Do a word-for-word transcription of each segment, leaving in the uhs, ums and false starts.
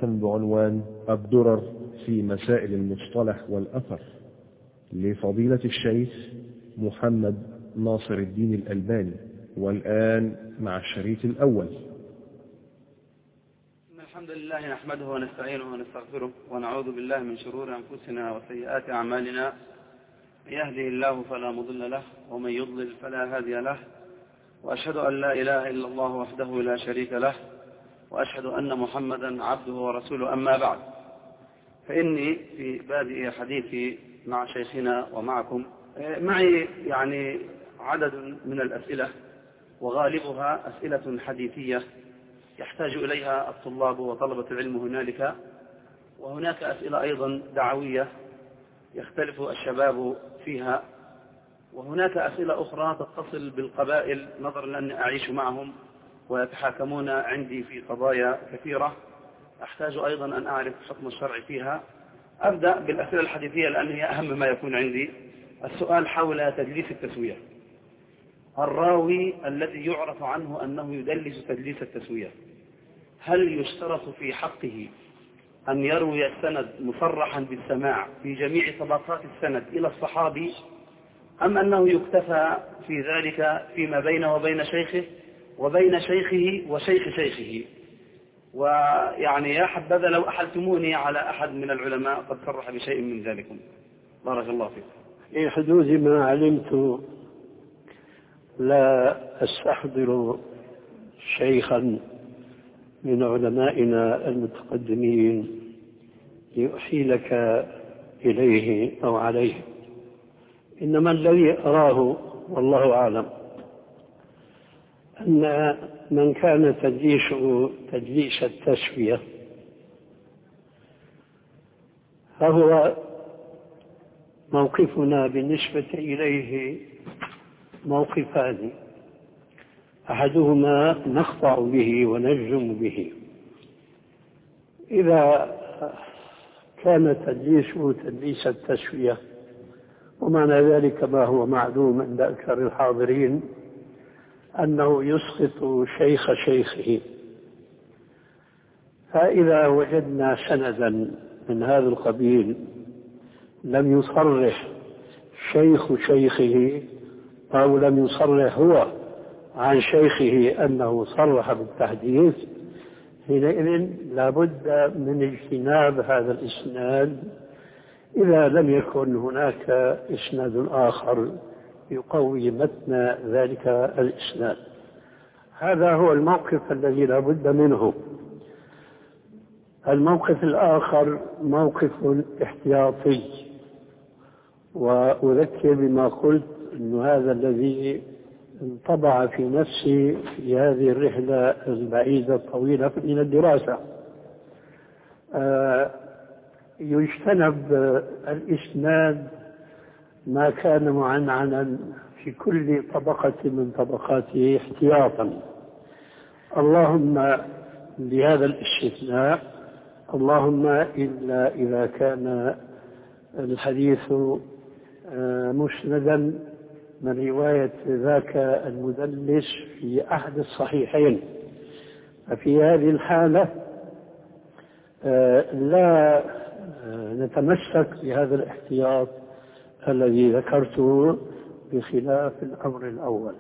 بعنوان الدرر في مسائل المصطلح والأثر لفضيلة الشيخ محمد ناصر الدين الألباني. والآن مع الشريط الأول. الحمد لله نحمده ونستعينه ونستغفره ونعوذ بالله من شرور أنفسنا وسيئات أعمالنا. يهده الله فلا مضل له ومن يضلل فلا هادي له، وأشهد أن لا إله إلا الله وحده لا شريك له، وأشهد أن محمدا عبده ورسوله. أما بعد، فإني في بادئ حديثي مع شيخنا ومعكم معي يعني عدد من الأسئلة، وغالبها أسئلة حديثية يحتاج إليها الطلاب وطلبة العلم هنالك، وهناك أسئلة أيضا دعوية يختلف الشباب فيها، وهناك أسئلة أخرى تتصل بالقبائل نظرا لأني أعيش معهم ويتحاكمون عندي في قضايا كثيرة أحتاج أيضا أن أعرف حكم الشرع فيها. أبدأ بالأسئلة الحديثية لأن هي أهم ما يكون عندي. السؤال حول تدليس التسوية. الراوي الذي يعرف عنه أنه يدلس تدليس التسوية، هل يشترط في حقه أن يروي السند مصرحا بالسماع في جميع طبقات السند إلى الصحابي، أم أنه يكتفى في ذلك فيما بينه وبين شيخه وبين شيخه وشيخ شيخه؟ ويعني يا حبذا لو أحلتموني على أحد من العلماء قد صرح بشيء من ذلكم. بارك الله فيكم. في حدود ما علمت لا أستحضر شيخا من علمائنا المتقدمين ليحيلك إليه أو عليه، إنما الذي أراه والله أعلم أن من كان تدليسه تدليس التسوية فهو موقفنا بالنسبة إليه موقفان، أحدهما نخضع به ونجزم به. إذا كان تدليسه تدليس التسوية، ومعنى ذلك ما هو معلوم عند أكثر الحاضرين أنه يسقط شيخ شيخه، فإذا وجدنا سندا من هذا القبيل لم يصرح شيخ شيخه أو لم يصرح هو عن شيخه أنه صرح بالتحديث، حينئذ لابد من اجتناب هذا الإسناد إذا لم يكن هناك إسناد آخر يقوي متن ذلك الإسناد. هذا هو الموقف الذي لابد منه. الموقف الآخر موقف احتياطي، وأذكر بما قلت أن هذا الذي انطبع في نفسي في هذه الرحلة البعيدة الطويلة من الدراسة. يجتنب الإسناد ما كان معنعنا في كل طبقة من طبقاته احتياطا، اللهم لهذا الاستثناء، اللهم إلا إذا كان الحديث مسندا من رواية ذاك المدلس في أحد الصحيحين، ففي هذه الحالة لا نتمسك بهذا الاحتياط الذي ذكرته بخلاف الأمر الأول.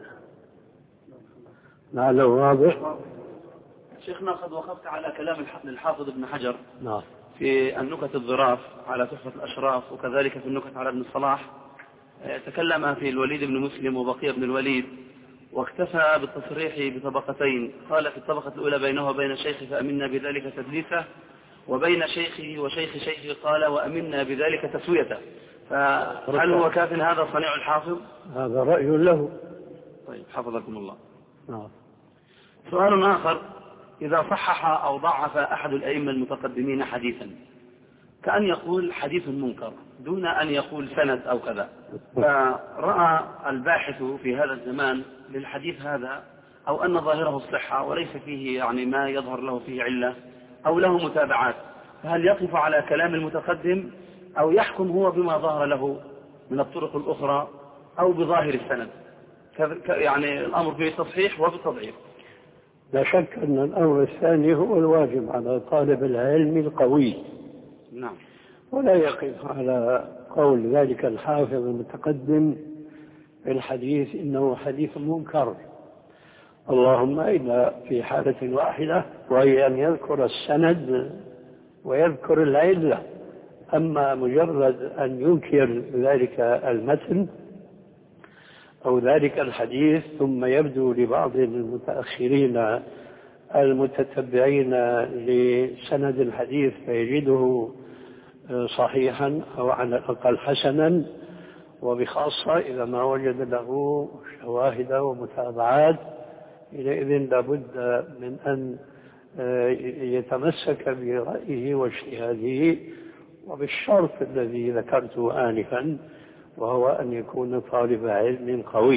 لعله واضح. شيخنا قد وقفت على كلام الحافظ ابن حجر نعم في النكت الظراف على تحفة الأشراف، وكذلك في النكت على ابن الصلاح. تكلم في الوليد بن مسلم وبقية بن الوليد، واكتفى بالتصريح بطبقتين. قال في الطبقة الأولى بينه وبين شيخه فأمنا بذلك تدليسه، وبين شيخه وشيخ شيخه قال وأمنا بذلك تسويته. فهل هو كاف هذا صنيع الحافظ؟ هذا رأي له. طيب حفظكم الله. نعم. سؤال آخر: إذا صحح أو ضعف أحد الأئمة المتقدمين حديثا، كأن يقول حديث منكر دون أن يقول سند أو كذا، فرأى الباحث في هذا الزمان للحديث هذا أو أن ظاهره الصحة وليس فيه يعني ما يظهر له فيه علة أو له متابعات، فهل يقف على كلام المتقدم أو يحكم هو بما ظهر له من الطرق الأخرى أو بظاهر السند؟ يعني الأمر فيه تصحيح وبالتضعيف. لا شك أن الأمر الثاني هو الواجب على طالب العلم القوي. نعم. ولا يقف على قول ذلك الحافظ المتقدم في الحديث إنه حديث منكر، اللهم إلا في حالة واحدة وهي أن يذكر السند ويذكر العلة. أما مجرد أن ينكر ذلك المتن أو ذلك الحديث ثم يبدو لبعض المتأخرين المتتبعين لسند الحديث فيجده صحيحا أو على الأقل حسنا، وبخاصة إذا ما وجد له شواهد ومتابعات، حينئذ لابد من أن يتمسك برأيه واجتهاده وبالشرط الذي ذكرته آنفا، وهو أن يكون طالب علم قوي.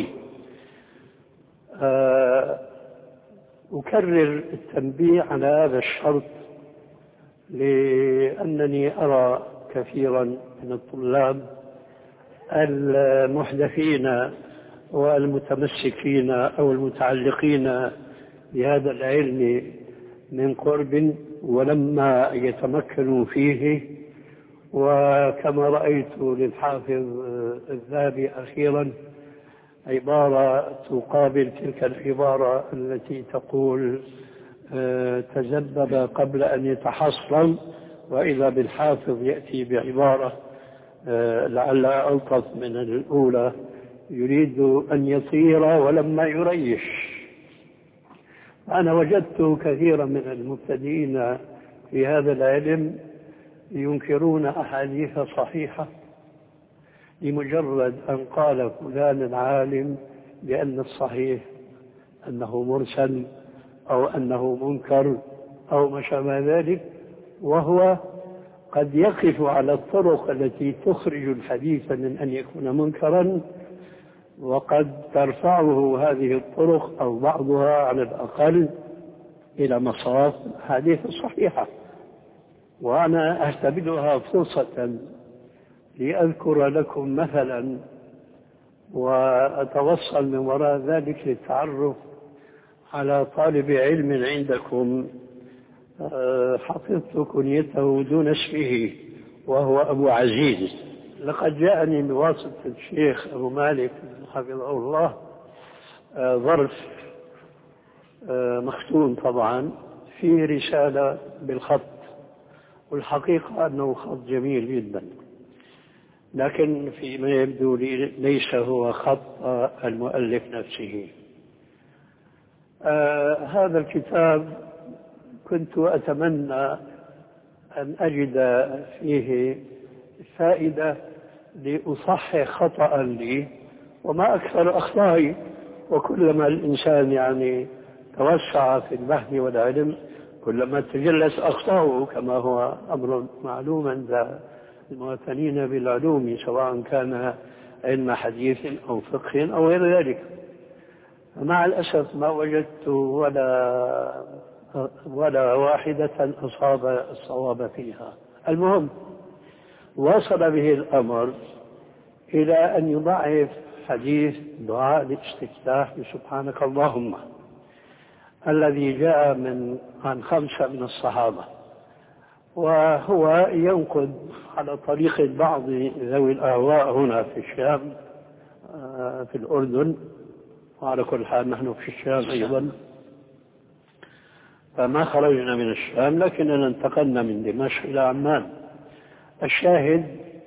أكرر التنبيه على هذا الشرط لأنني أرى كثيرا من الطلاب المحدثين والمتمسكين أو المتعلقين بهذا العلم من قرب ولما يتمكنوا فيه، وكما رأيت للحافظ الذهبي أخيرا عبارة تقابل تلك العبارة التي تقول تذبذب قبل أن يتحصن، وإذا بالحافظ يأتي بعبارة لعلها ألطف من الأولى، يريد أن يطير ولما يريش. أنا وجدت كثيرا من المبتدئين في هذا العلم ينكرون أحاديث صحيحة لمجرد أن قال فلان العالم بأن الصحيح أنه مرسل أو أنه منكر أو ما شابه ذلك، وهو قد يقف على الطرق التي تخرج الحديث من أن يكون منكرا، وقد ترفعه هذه الطرق أو بعضها على الأقل إلى مصاف الحديث الصحيحة. وأنا أعتبرها فرصة لأذكر لكم مثلا وأتوصل من وراء ذلك للتعرف على طالب علم عندكم حفظت كنيته دون اسمه، وهو أبو عزيز. لقد جاءني بواسطة الشيخ أبو مالك حفظه الله ظرف مختوم طبعا فيه رسالة بالخط، والحقيقة أنه خط جميل جدا، لكن فيما يبدو لي ليس هو خط المؤلف نفسه. آه هذا الكتاب كنت أتمنى أن أجد فيه فائدة لأصحح خطأ لي، وما أكثر أخطائي، وكلما الإنسان يعني توسع في البحث والعلم كلما تجلس أخطاؤه، كما هو أمر معلوم عند المواطنين بالعلوم سواء كان علم حديث أو فقه أو غير ذلك. مع الأسف ما وجدت ولا ولا واحدة أصاب الصواب فيها. المهم وصل به الأمر إلى أن يضعف حديث دعاء الاستفتاح بسبحانك اللهم الذي جاء من عن خمسة من الصحابة، وهو ينقد على طريق بعض ذوي الأهواء هنا في الشام في الأردن، وعلى كل حال نحن في الشام أيضا، فما خرجنا من الشام لكننا انتقلنا من دمشق إلى عمان. الشاهد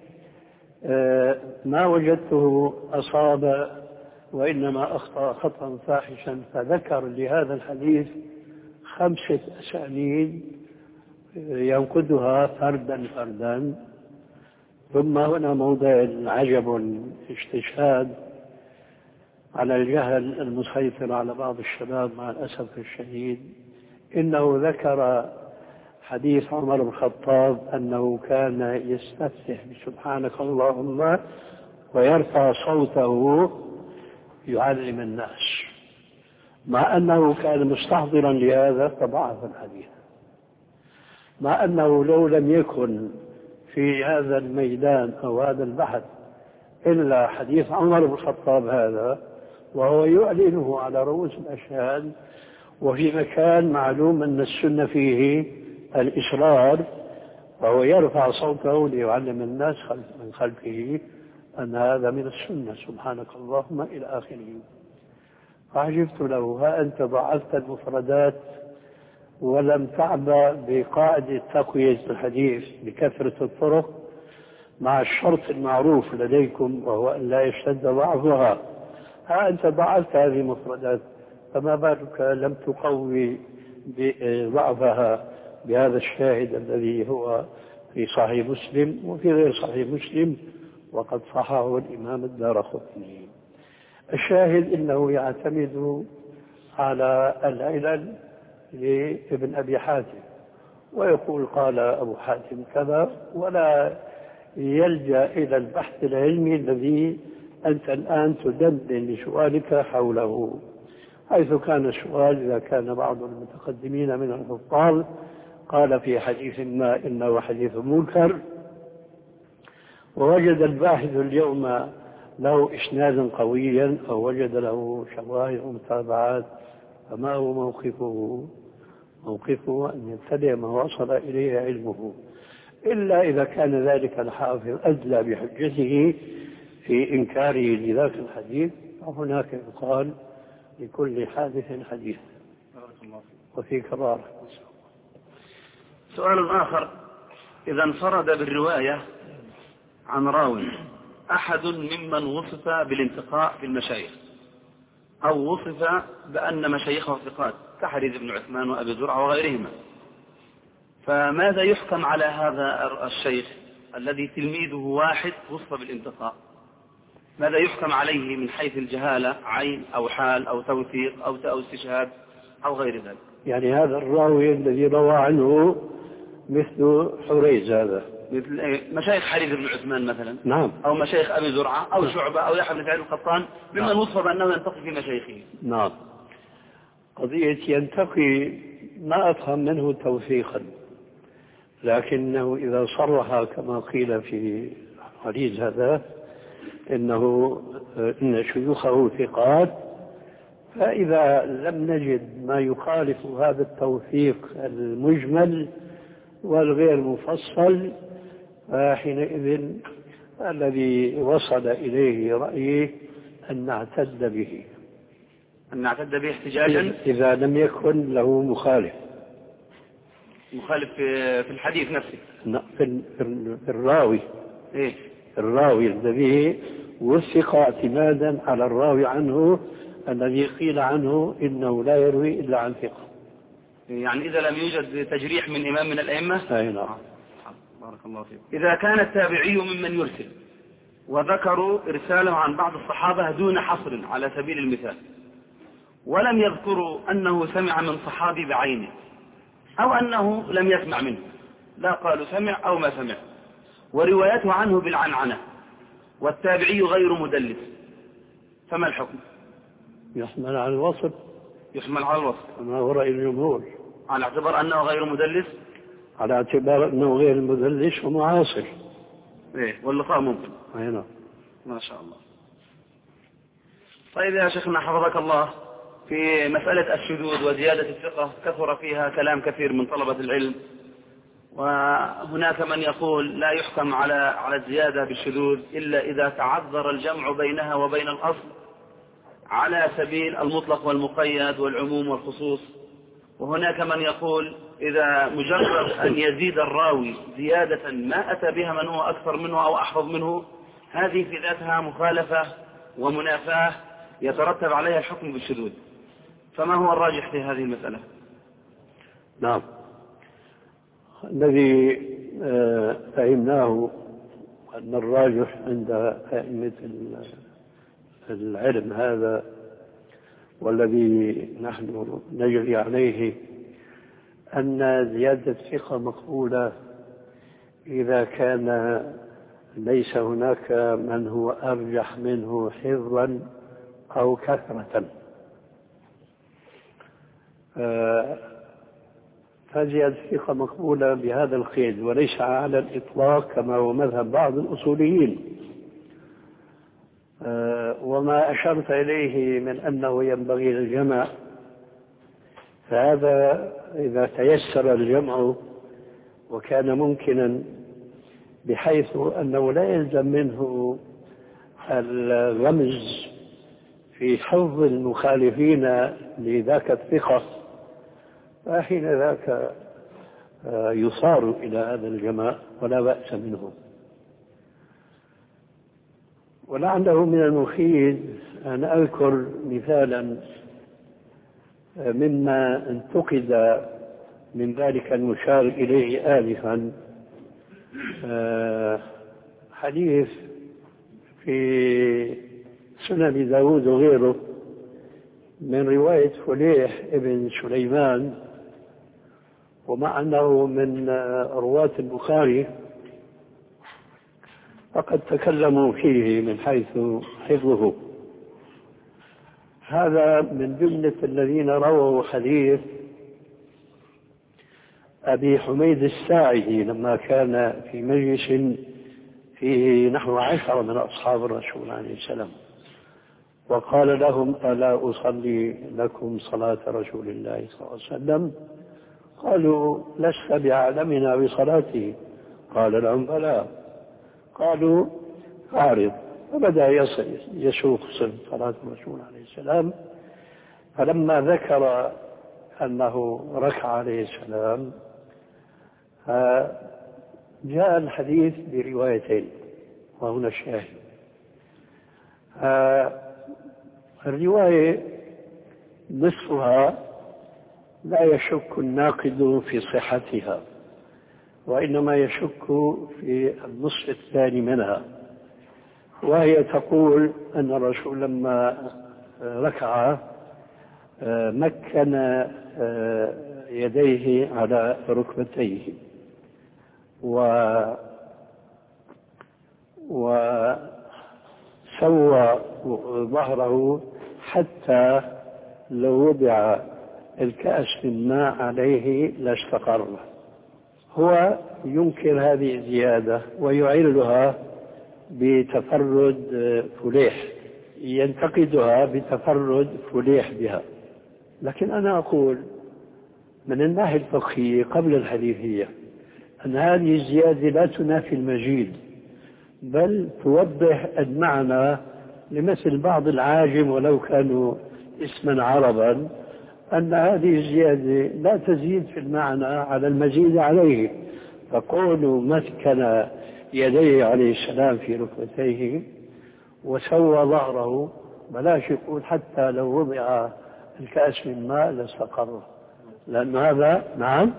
ما وجدته أصاب وإنما أخطأ خطأ فاحشا، فذكر لهذا الحديث خمسة أسانيد ينقدها فردا فردا. ثم هنا موضع عجب استشهاد على الجهل المسيطر على بعض الشباب مع الأسف الشديد، إنه ذكر حديث عمر بن الخطاب أنه كان يستفتح بسبحانك اللهم ويرفع صوته يعلم الناس، مع أنه كان مستحضرا لهذا فضعف الحديث، مع أنه لو لم يكن في هذا الميدان أو هذا البحث إلا حديث عمر بن الخطاب هذا، وهو يعلنه على رؤوس الأشهاد وفي مكان معلوم أن السنة فيه الإصرار، فهو يرفع صوته ليعلم الناس من خلفه أن هذا من السنة، سبحانك اللهم إلى آخره. فعجبت له: ها أنت ضعفت المفردات ولم تعبأ بقاعدة تقوية الحديث بكثرة الطرق مع الشرط المعروف لديكم وهو أن لا يشتد ضعفها. ها أنت ضعفت هذه المفردات، فما بالك لم تقوي ضعفها بهذا الشاهد الذي هو في صحيح مسلم وفي غير صحيح مسلم وقد صححه الإمام الدارقطني. الشاهد إنه يعتمد على العلل لابن أبي حاتم ويقول قال أبو حاتم كذا، ولا يلجأ إلى البحث العلمي الذي أنت الآن تدندن لسؤالك حوله، حيث كان السؤال إذا كان بعض المتقدمين من الحفاظ قال في حديث ما إنه حديث منكر، ووجد الباحث اليوم له إسنادا قويا أو وجد له شواهد ومتابعات، فما هو موقفه؟ موقفه أن يتبع ما وصل إليه علمه، إلا إذا كان ذلك الحافظ أدلى بحجته في إنكاره لذاك الحديث، فهناك يقال لكل حادث حديث. وفي كبار. سؤال آخر: إذا انفرد بالرواية عن راوي أحد ممن وصف بالانتقاء في المشايخ أو وصف بأن مشايخه ثقات كحريز بن عثمان وأبي زرعة وغيرهما، فماذا يحكم على هذا الشيخ الذي تلميذه واحد وصف بالانتقاء؟ ماذا يحكم عليه من حيث الجهالة، عين أو حال أو توثيق أو أو استشهاد أو غير ذلك؟ يعني هذا الراوي الذي روى عنه مثل حريز، هذا مثل مشايخ حريز بن عثمان مثلا، نعم، أو مشايخ أبي زرعة أو شعبة أو يحيى بن سعيد القطان، ممن نعم. وصف بأنه ينتقي في مشايخه. نعم. قضية ينتقي ما أفهم منه توثيقا، لكنه إذا صرح كما قيل في حديث هذا إنه إن شيوخه ثقات، فإذا لم نجد ما يخالف هذا التوثيق المجمل والغير مفصل، فحينئذ الذي وصل إليه رأيه أن نعتد به أن نعتد به احتجاجا إذا لم يكن له مخالف مخالف في الحديث نفسه، في الراوي إيه؟ الراوي الذي وثق اعتمادا على الراوي عنه الذي قيل عنه إنه لا يروي إلا عن ثقة. يعني إذا لم يوجد تجريح من إمام من الأئمة. أي نعم. بارك الله فيك. إذا كان التابعي ممن يرسل وذكروا إرساله عن بعض الصحابة دون حصر على سبيل المثال، ولم يذكروا أنه سمع من صحابي بعينه أو أنه لم يسمع منه، لا قالوا سمع أو ما سمع، وروايته عنه بالعنعنة والتابعي غير مدلس، فما الحكم؟ يحمل على الوصف. يحمل على الوصف كما هو رأي الجمهور، على اعتبار أنه غير مدلس، على اعتبار أنه غير مدلس ومعاصر. إيه، واللقاء ممكن. أي نعم. ما شاء الله. طيب يا شيخنا حفظك الله، في مسألة الشذوذ وزيادة الثقة كثر فيها كلام كثير من طلبة العلم، وهناك من يقول لا يحكم على على الزيادة بالشذوذ إلا إذا تعذر الجمع بينها وبين الأصل على سبيل المطلق والمقيد والعموم والخصوص، وهناك من يقول إذا مجرد أن يزيد الراوي زيادة ما أتى بها من هو أكثر منه أو أحفظ منه، هذه في ذاتها مخالفة ومنافاة يترتب عليها الحكم بالشذوذ، فما هو الراجح في هذه المسألة؟ نعم، الذي فهمناه أن الراجح عند أئمة العلم هذا والذي نحن نجري عليه أن زيادة الثقة مقبولة إذا كان ليس هناك من هو أرجح منه حفظا أو كثرة، فزيادة الثقة مقبولة بهذا القيد، وليس على الإطلاق كما هو مذهب بعض الأصوليين. وما أشرت إليه من أنه ينبغي الجمع فهذا إذا تيسر الجمع وكان ممكنا بحيث أنه لا يلزم منه الغمز في حظ المخالفين لذاك الثقة، فحين ذاك يصار إلى هذا الجماع ولا بأس منه. ولعله من المفيد أن أذكر مثالا مما انتقد من ذلك المشار إليه آلفا، حديث في سنن داود وغيره من رواية فليح ابن سليمان، ومع أنه من رواة البخاري فقد تكلموا فيه من حيث حفظه. هذا من جملة الذين رووا حديث أبي حميد الساعدي لما كان في مجلس فيه نحو عشرة من أصحاب الرسول عليه السلام، وقال لهم: ألا أصلي لكم صلاة رسول الله صلى الله عليه وسلم؟ قالوا: لست بعالمنا بصلاته. قال لهم: بلى. قالوا: أعرض. فبدأ يسوق صلاة الرسول عليه السلام، فلما ذكر أنه ركع عليه السلام جاء الحديث بروايتين، وهنا الشاهد. الرواية نصفها لا يشك الناقد في صحتها، وإنما يشك في النصف الثاني منها، وهي تقول أن الرسول لما ركع مكن يديه على ركبتيه و وسوى ظهره حتى لو وضع الكأس من ماء عليه لاستقر. هو ينكر هذه الزيادة ويعلها بتفرد فليح، ينتقدها بتفرد فليح بها. لكن أنا أقول من الناحية الفقهية قبل الحديثية أن هذه الزيادة لا تنافي المزيد، بل توضح المعنى لمثل بعض العاجم ولو كانوا اسما عربا، أن هذه الزيادة لا تزيد في المعنى على المزيد عليه. فقولوا مسكن يديه عليه السلام في ركبتيه وسوى ظهره، بلاش يقول حتى لو وضع الكأس من ماء لاستقر، لأن هذا نعم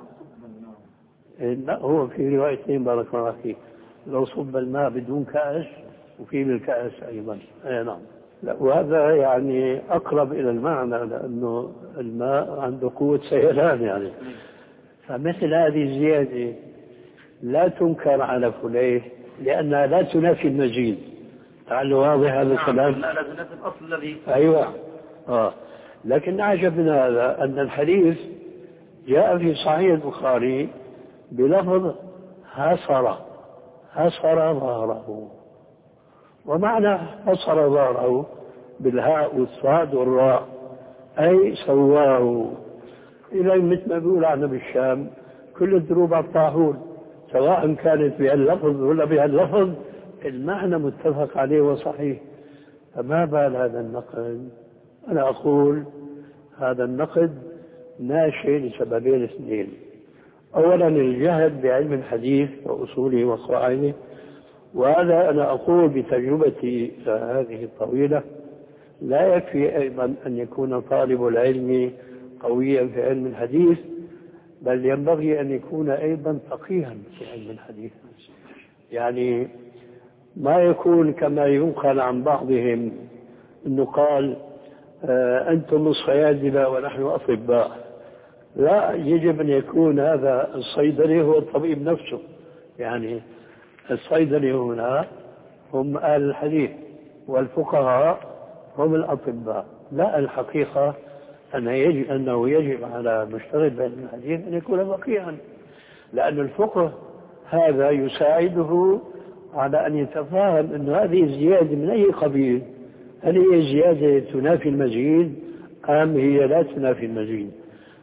لا هو في روايتين بارك الله فيك، لو صب الماء بدون كأس وفي بالكأس أيضا. أي نعم. لا، وهذا يعني أقرب إلى المعنى لأنه الماء عنده قوة سيلان يعني. فمثل هذه الزيادة لا تنكر على فليه لأنها لا تنافي المزيد. تعالوا واضح هذا الكلام؟ لا لا تنافي الأصل الذي أيوة آه. لكن أعجب من هذا أن الحديث جاء في صحيح البخاري بلفظ حصر حصر ظهره، ومعنى حصر ظهره بالهاء والصاد والراء أي سواه. إلى مثل ما بيقول عنا بالشام كل الدروب على الطاحون، سواء كانت بهاللفظ ولا بهاللفظ المعنى متفق عليه وصحيح. فما بال هذا النقد؟ أنا أقول هذا النقد ناشئ لسببين اثنين. أولا الجهل بعلم الحديث وأصوله وقواعده، وهذا أنا أقول بتجربتي هذه الطويلة لا يكفي أيضا أن يكون طالب العلم قويا في علم الحديث، بل ينبغي أن يكون أيضا فقيها في علم الحديث. يعني ما يكون كما ينقل عن بعضهم أنه قال آه أنتم الصيادلة ونحن أطباء. لا، يجب أن يكون هذا الصيدلي هو الطبيب نفسه. يعني الصيدلي هنا هم أهل الحديث والفقهاء هم الأطباء. لا، الحقيقة أنه يجب, أنه يجب على مشتغل بعلم الحديث أن يكون فقيها، لأن الفقه هذا يساعده على أن يتفاهم أن هذه الزيادة من أي قبيل، هل هي زيادة تنافي المزيد أم هي لا تنافي المزيد.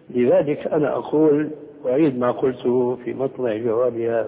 لذلك أنا أقول وأعيد ما قلته في مطلع جوابها: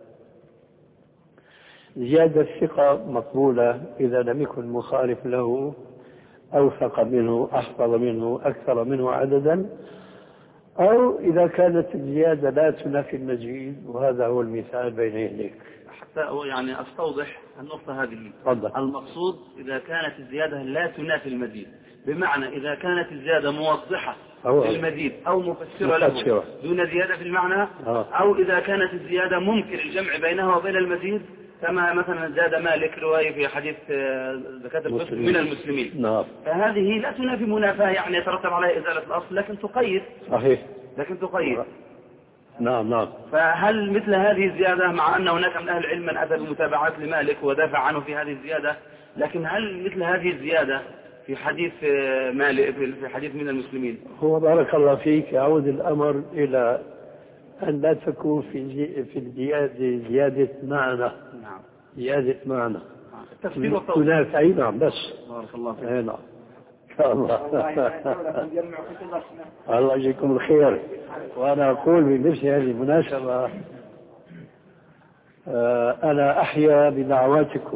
زيادة الثقة مقبولة إذا لم يكن مخالف له أوثق منه، أحفظ منه، أكثر منه عددا، أو إذا كانت الزيادة لا تنافي المزيد، وهذا هو المثال بين يديك. حتى يعني أستوضح النقطة هذه. تفضل. المقصود إذا كانت الزيادة لا تنافي المزيد، بمعنى إذا كانت الزيادة موضحة للمزيد أو مفسرة له دون زيادة في المعنى، أو إذا كانت الزيادة ممكن الجمع بينها وبين المزيد، كما مثلا زاد مالك رواية في حديث زكاة الفطر من المسلمين. نعم. فهذه لا تنافي منافاة يعني يترتب عليها إزالة الأصل، لكن تقيد. صحيح. لكن تقيد. نعم نعم. فهل مثل هذه الزيادة، مع أن هناك من أهل العلم من أتى بمتابعات لمالك ودافع عنه في هذه الزيادة، لكن هل مثل هذه الزيادة في حديث مالك في حديث من المسلمين؟ هو بارك الله فيك يعود الأمر إلى أن لا تكون في في الزيادة زيادة معنى. نعم. زيادة معنى. التفسير والتوضيح. هناك أي نعم بس. بارك الله فيك. نعم. إن شاء الله. الله يجزيكم الخير. وأنا أقول بنفس هذه المناسبة أنا أحيا بدعواتكم.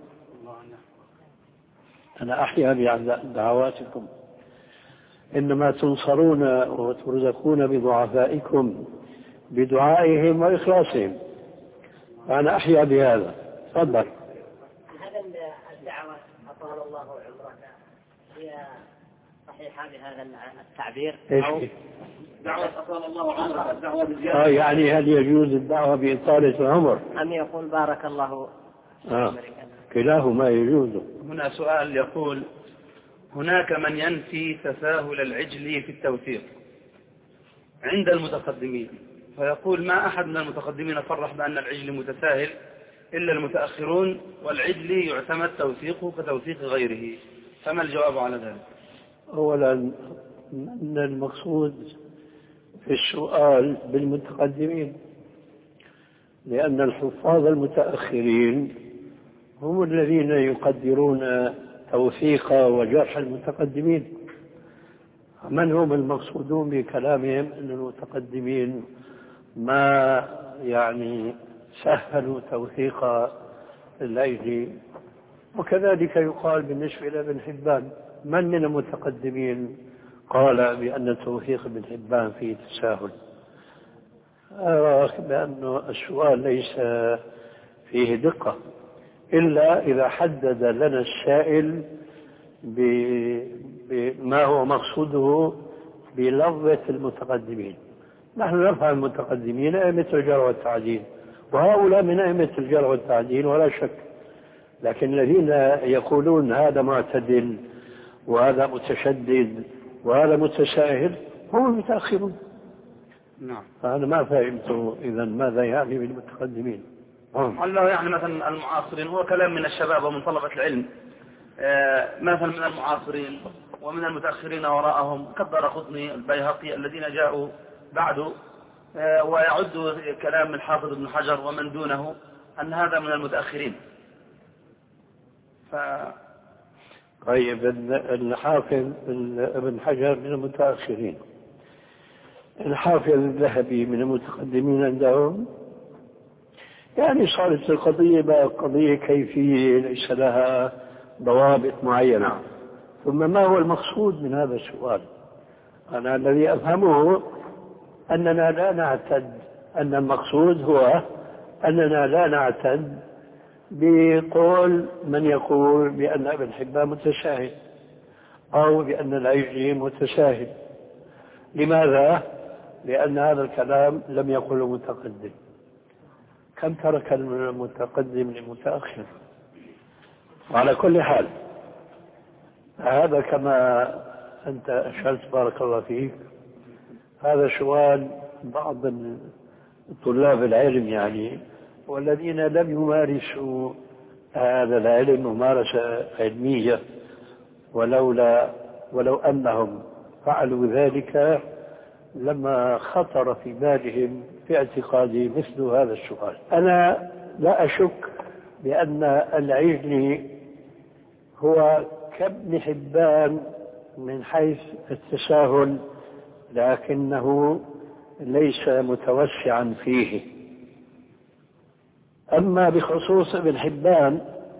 أنا أحيا بدعواتكم. إنما تنصرون وترزقون بضعفائكم بدعائهم وإخلاصهم. أنا أحيا بهذا. تفضل. هذا الدعوة أطال الله عمرك هي صحيحة بهذا التعبير؟ أو دعوة أطال الله عمرك الدعوة بزيادة. آه يعني هل يجوز الدعوة بإطالة العمر؟ أم يقول بارك الله آه. كلاهما يجوز. هنا سؤال يقول: هناك من ينفي تساهل العجل في التوثيق عند المتقدمين، فيقول ما أحد من المتقدمين صرح بأن العجل متساهل إلا المتأخرون، والعجل يعتمد توثيقه كتوثيق غيره، فما الجواب على ذلك؟ أولا أن المقصود في السؤال بالمتقدمين، لأن الحفاظ المتأخرين هم الذين يقدرون توثيق وجرح المتقدمين. من هم المقصودون بكلامهم أن المتقدمين ما يعني سهلوا توثيق العجل. وكذلك يقال بالنسبة لابن حبان: من من المتقدمين قال بأن توثيق ابن حبان فيه تساهل؟ أرى بأن السؤال ليس فيه دقة إلا إذا حدد لنا السائل بما هو مقصوده بلفظة المتقدمين. نحن نفهم المتقدمين أئمة الجرح والتعديل، وهؤلاء من أئمة الجرح والتعديل ولا شك، لكن الذين يقولون هذا معتدل وهذا متشدد وهذا متساهل هم المتأخرون. نعم. فأنا ما فهمت إذا ماذا يعني بالمتقدمين. الله يعني مثلا المعاصرين هو كلام من الشباب ومن طلبة العلم، آه مثلا من المعاصرين ومن المتأخرين وراءهم كالدارقطني البيهقي الذين جاءوا بعده، آه ويعد كلام الحافظ ابن حجر ومن دونه أن هذا من المتأخرين. ف... طيب الحافظ ابن حجر من المتأخرين، الحافظ الذهبي من المتقدمين عندهم. يعني صارت القضية بقى قضية كيفية ليس لها ضوابط معينة. ثم ما هو المقصود من هذا السؤال؟ أنا الذي أفهمه أننا لا نعتد، أن المقصود هو أننا لا نعتد بقول من يقول بأن ابن حبان متساهل أو بأن العجلي متساهل. لماذا؟ لأن هذا الكلام لم يقله متقدم. كم ترك المتقدم للمتأخر؟ وعلى كل حال هذا كما أنت أشرت بارك الله فيك، هذا سؤال بعض طلاب العلم يعني والذين لم يمارسوا هذا العلم ممارسة علمية، ولولا ولو أنهم فعلوا ذلك لما خطر في بالهم في اعتقادي مثل هذا السؤال. أنا لا أشك بأن العجل هو كابن حبان من حيث التساهل لكنه ليس متوسعا فيه. أما بخصوص ابن حبان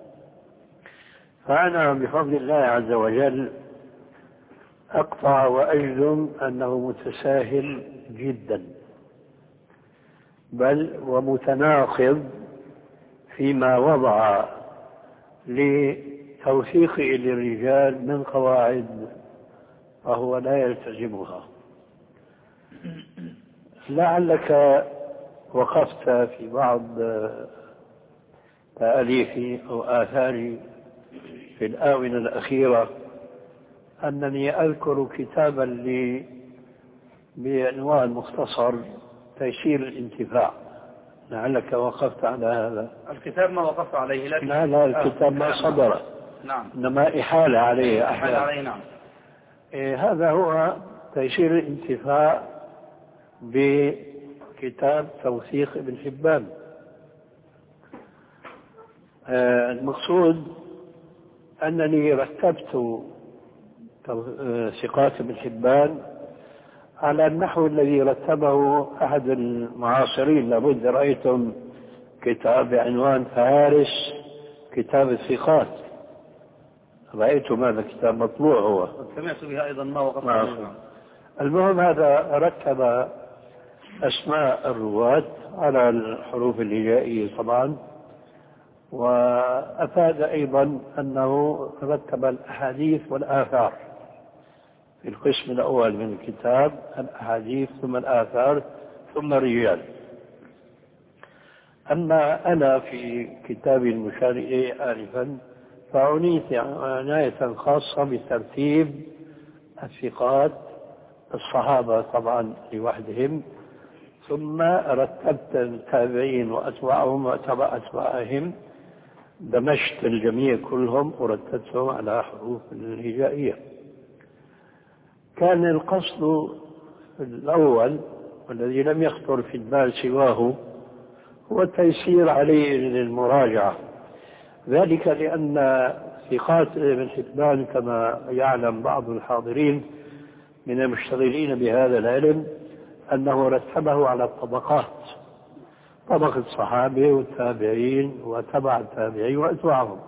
فأنا بفضل الله عز وجل أقطع وأجزم أنه متساهل جدا، بل ومتناقض فيما وضع لتوثيقه للرجال من قواعد فهو لا يلتزمها. لعلك وقفت في بعض تأليفي أو آثاري في الآونة الأخيرة أنني أذكر كتابا لي بعنوان مختصر تيسير الانتفاع. لعلك وقفت على هذا الكتاب. ما وقفت عليه لكن لا لا الكتاب ما صدر. نعم. إنما إحالة عليه إحالة عليه. نعم. إيه هذا هو تيسير الانتفاع بكتاب توثيق ابن حبان. آه المقصود أنني رتبت ثقات ابن حبان على النحو الذي رتبه أحد المعاصرين. لابد رأيتم كتاب بعنوان فهارس كتاب الثقات، رأيتم هذا الكتاب مطبوع هو. سمعت بها أيضا ما وقفت. المهم هذا رتب أسماء الرواة على الحروف الهجائية طبعا، وأفاد أيضا أنه رتب الأحاديث والآثار في القسم الأول من الكتاب، الأحاديث ثم الآثار ثم الرجال. أما أنا في كتابي المشار إليه آنفا فعنيت عناية خاصة بترتيب الثقات الصحابة طبعا لوحدهم، ثم رتبت التابعين وأتباعهم وأتباع أتباعهم، دمجت الجميع كلهم ورتبتهم على حروف الهجائية. كان القصد الأول والذي لم يخطر في البال سواه هو التيسير عليه للمراجعة، ذلك لأن ثقات ابن حبان كما يعلم بعض الحاضرين من المشتغلين بهذا العلم أنه رتبه على الطبقات، طبقة الصحابة والتابعين وتبع التابعين وأتباعهم،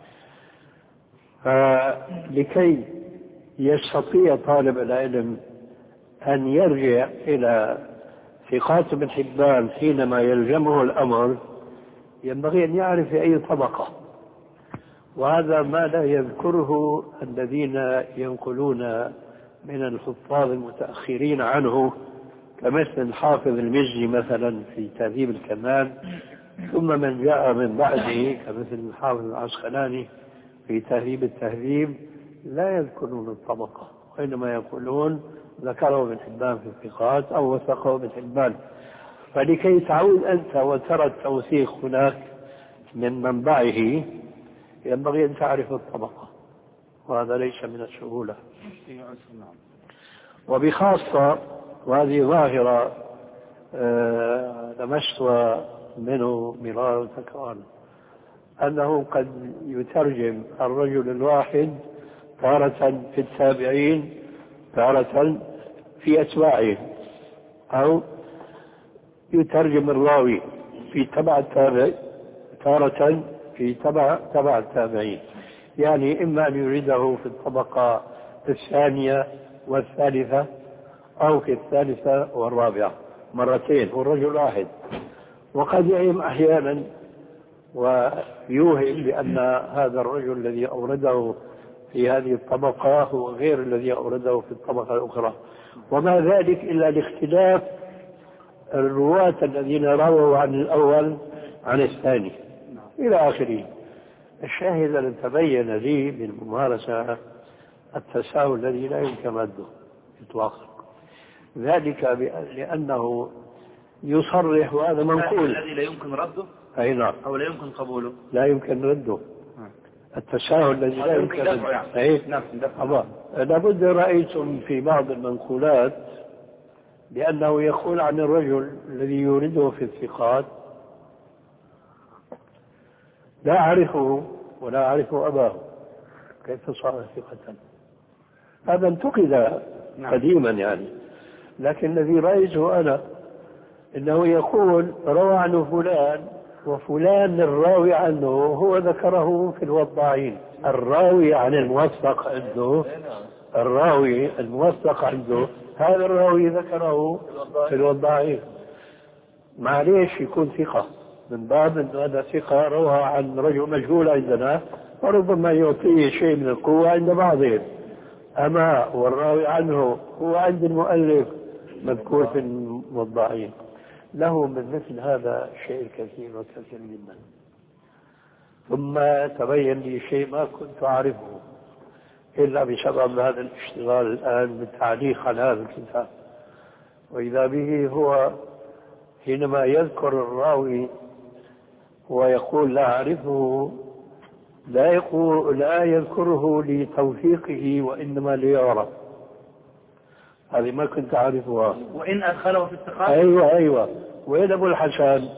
فلكي يستطيع طالب العلم أن يرجع إلى ثقات ابن حبان حينما يلزمه الأمر ينبغي أن يعرف في أي طبقة، وهذا ما لا يذكره الذين ينقلون من الحفاظ المتأخرين عنه كمثل الحافظ المزي مثلا في تهذيب الكمال، ثم من جاء من بعده كمثل الحافظ العسقلاني في تهذيب التهذيب لا يذكرون الطبقة، وإنما يقولون ذكره ابن حبان في الثقات أو وثقه ابن حبان. فلكي تعود أنت وترى التوثيق هناك من منبعه ينبغي أن تعرف الطبقة، وهذا ليس من السهولة. وبخاصة وهذه ظاهرة لمست منه مرارا وتكرارا أنه قد يترجم الرجل الواحد تارة في التابعين تارة في أتباعه، أو يترجم الراوي في تبع التابع تارة في تبع تبع التابعين، يعني إما أن يريده في الطبقة الثانية والثالثة أو في الثالثة والرابعة مرتين والرجل واحد. وقد يعلم أحيانا ويوهم بأن هذا الرجل الذي أورده في هذه الطبقة هو غير الذي أورده في الطبقة الأخرى، وما ذلك إلا لاختلاف الرواة الذين رووا عن الأول عن الثاني إلى آخره. الشاهد أن تبين لي بالممارسة التساهل الذي لا يمكن رده إطلاقا، ذلك لأنه يصرح وهذا منقول الذي لا يمكن رده أي نعم أو لا يمكن قبوله لا يمكن رده التساهل الذي لا يمكن رده يعني. أي نعم. لابد رأيتم في بعض المنقولات لأنه يقول عن الرجل الذي يورده في الثقات لا أعرفه ولا أعرف أباه كيف صار ثقة. هذا انتقد قديما يعني، لكن الذي رأيته أنا إنه يقول روى عنه فلان، وفلان الراوي عنه هو ذكره في الوضاعين. الراوي عن الموثق عنده، الراوي الموثق عنده هذا الراوي ذكره في الوضاعين. معليش يكون ثقة من باب أن هذا ثقة روى عن رجل مجهول عندنا، وربما يعطيه شيء من القوة عند بعضهم. أما والراوي عنه هو عند المؤلف مذكور في الموضاعين. له من مثل هذا شيء كثير وكثير جدا. ثم تبين لي شيء ما كنت أعرفه إلا بسبب هذا الاشتغال الآن بالتعليق على هذا الكتاب، وإذا به هو حينما يذكر الراوي ويقول لا أعرفه، لا يقول لا يذكره لتوثيقه وإنما ليعرف. هذه ما كنت أعرفها. وإن أدخله في الثقات. أيوة أيوة. وين أبو الحسن؟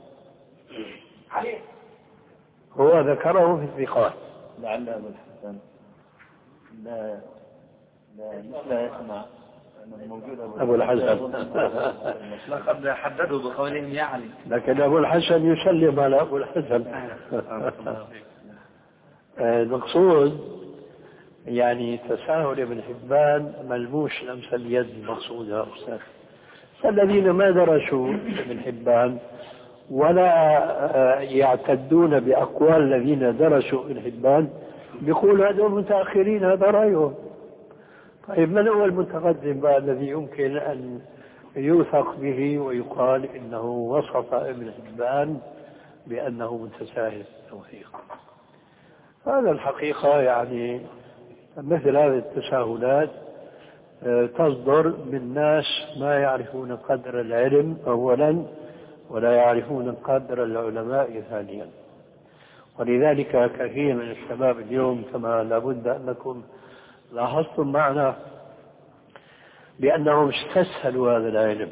هو ذكره في الثقات. لعل أبو الحسن لا لا لا يسمع موجود أبو الحسن. لقد حددوا بقولهم يعني. لكن أبو الحسن يسلم على أبو الحسن. المقصود يعني تساهل ابن حبان ملموس لمس اليد. المقصود يا أستاذ الذين ما درسوا ابن حبان ولا يعتدون بأقوال الذين درسوا ابن حبان بيقول هذول متأخرين، هذا رأيهم. طيب من هو المتقدم بقى الذي يمكن أن يوثق به ويقال إنه وصف ابن حبان بأنه متساهل التوثيق؟ هذا الحقيقة يعني مثل هذه التساهلات تصدر من ناس ما يعرفون قدر العلم أولا، ولا يعرفون قدر العلماء ثانيا. ولذلك كثير من الشباب اليوم كما لابد أنكم لاحظتم معنا بأنهم استسهلوا هذا العلم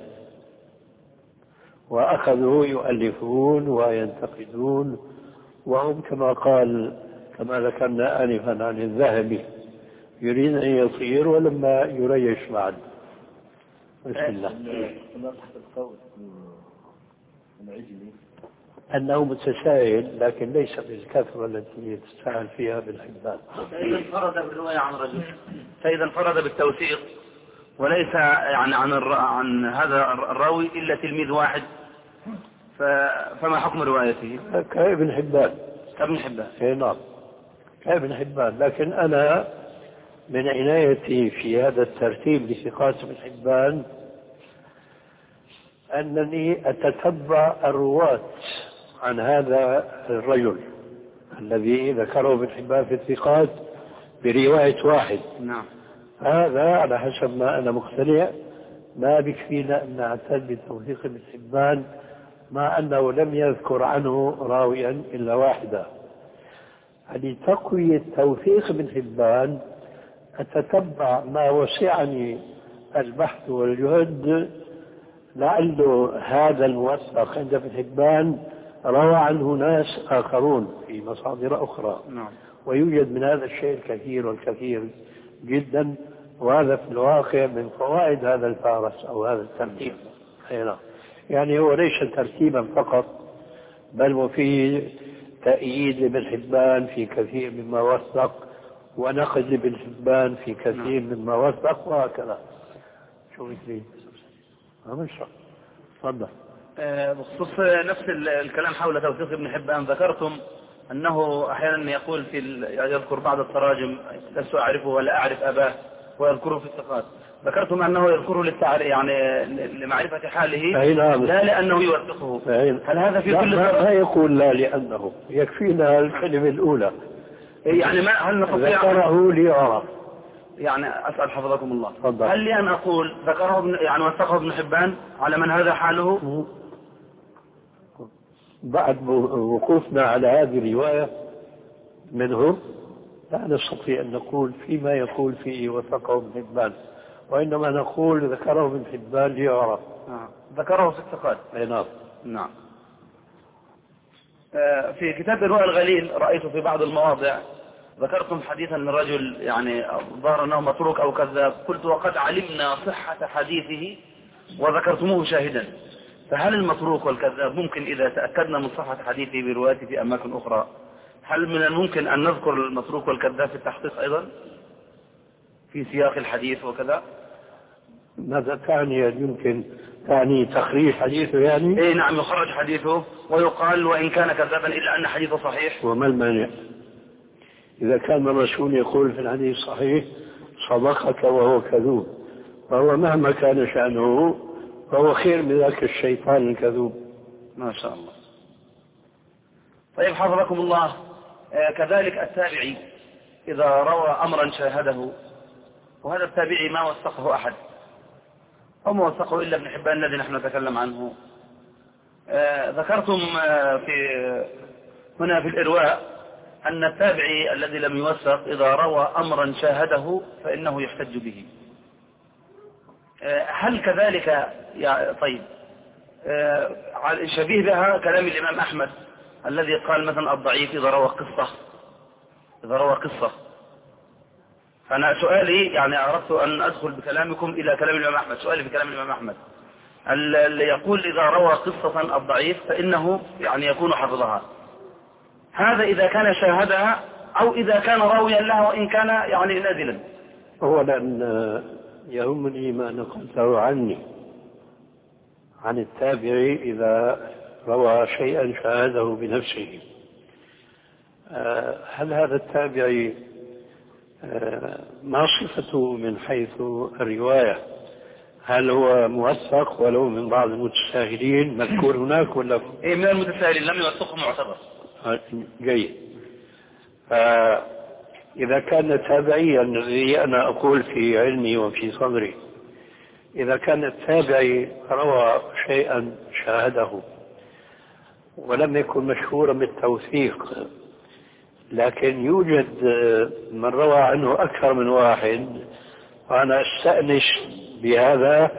وأخذوا يؤلفون وينتقدون، وهم كما قال كما ذكرنا آنفا عن الذهبي يريد أن يطير ولما يريش بعد. بسم الله. أنه متساهل لكن ليس بالكثرة التي يتساهل فيها ابن حبان. فإذا انفرد بالرواية عن رجل، فإذا انفرد بالتوثيق وليس يعني عن الر... عن هذا الراوي إلا تلميذ واحد، ف... فما حكم روايته؟ كابن حبان. كابن حبان. إيه نعم كابن حبان. لكن أنا من عنايتي في هذا الترتيب لثقات ابن حبان أنني أتتبع الرواة عن هذا الرجل الذي ذكره ابن حبان في الثقات برواية واحد. نعم. هذا على حسب ما أنا مقتنع ما بكفينا أن نعتد بتوثيق ابن حبان مع أنه لم يذكر عنه راويا إلا واحدا. لتقوية توثيق ابن حبان أتتبع ما وسعني البحث والجهد لعل هذا الموثق عند ابن حبان روى عنه ناس آخرون في مصادر أخرى. نعم. ويوجد من هذا الشيء الكثير والكثير جدا، وهذا في الواقع من فوائد هذا الفارس أو هذا الترتيب. يعني هو ليس ترتيبا فقط، بل وفيه تأييد لابن حبان في كثير مما وثق ونقد لابن حبان في كثير مما وثق وهكذا. شو مثلي؟ ما شاء تفضل. بخصوص نفس الكلام حول توثيق ابن حبان، ذكرتم أنه أحيانا يقول في يذكر بعض التراجم لست أعرفه ولا أعرف أباه ويذكره في الثقات. ذكرتم أنه يذكره للتعريف يعني لمعرفة حاله لا لأنه يوثقه. هل هذا في كل لا ما يقول لا لأنه يكفينا الكلمة الأولى يعني ما هل نستطيع ذكره ليعرف؟ يعني أسأل حفظكم الله فضل. هل لي أن أقول ذكره ابن يعني وثقه ابن حبان على من هذا حاله؟ بعد وقوفنا على هذه الرواية منه لا نستطيع أن نقول فيما يقول فيه وثقه ابن حبان، وإنما نقول ذكره ابن حبان ليعرف. آه. ذكره في الثقات. أي نعم. نعم. آه في كتاب الرؤى الغليل رأيت في بعض المواضع ذكرتم حديثا للرجل يعني ظهر أنه متروك أو كذاب، قلت وقد علمنا صحة حديثه وذكرتموه شاهدا، فهل المتروك والكذاب ممكن إذا تأكدنا من صحة حديثه بروايته في أماكن أخرى، هل من الممكن أن نذكر المتروك والكذاب في التحقيق أيضا في سياق الحديث وكذا؟ ماذا تعني؟ يمكن تعني تخريج حديثه يعني؟ إيه نعم، يخرج حديثه ويقال وإن كان كذابا إلا أن حديثه صحيح. وما المانع؟ إذا كان الرسول يقول في الحديث صحيح صدقك وهو كذوب، فهو مهما كان شأنه فهو خير من ذاك الشيطان الكذوب. ما شاء الله. طيب حفظكم الله، آه كذلك التابعي إذا روى أمرا شاهده، وهذا التابعي ما وثقه أحد أو ما وثقه إلا ابن حبان الذي نحن نتكلم عنه، آه ذكرتم آه في هنا في الإرواء أن التابعي الذي لم يوثق إذا روى أمرا شاهده فإنه يحتج به، آه هل كذلك يعني؟ طيب آه شبيه بها كلام الإمام أحمد الذي قال مثلا الضعيف إذا روى قصة إذا روى قصة. فأنا سؤالي يعني أردت أن أدخل بكلامكم إلى كلام الإمام أحمد، سؤالي في كلام الإمام أحمد اللي يقول إذا روى قصة الضعيف فإنه يعني يكون حفظها، هذا إذا كان شاهدها أو إذا كان راويا لها وإن كان يعني نازلا؟ أولا يهمني ما نقلته عني عن التابعي إذا روى شيئا شاهده بنفسه. هل هذا التابعي ما صفته من حيث الرواية؟ هل هو موثق ولو من بعض المتساهلين مذكور هناك ولا؟ إيه من المتساهلين لم يوثقه معتبر. جيد. فإذا كان تابعيا الذي أنا أقول في علمي وفي صدري، إذا كان التابعي روى شيئا شاهده ولم يكن مشهورا بالتوثيق، لكن يوجد من روى عنه أكثر من واحد، وأنا أستأنس بهذا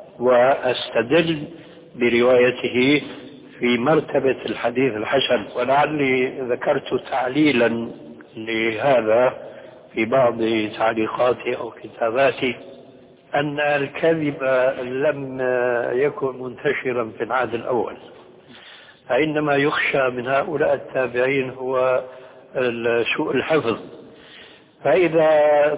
وأستدل بروايته في مرتبة الحديث الحسن. ولعلي ذكرت تعليلا لهذا في بعض تعليقاتي أو كتاباتي أن الكذب لم يكن منتشرا في العهد الأول، فإنما يخشى من هؤلاء التابعين هو سوء الحفظ. فإذا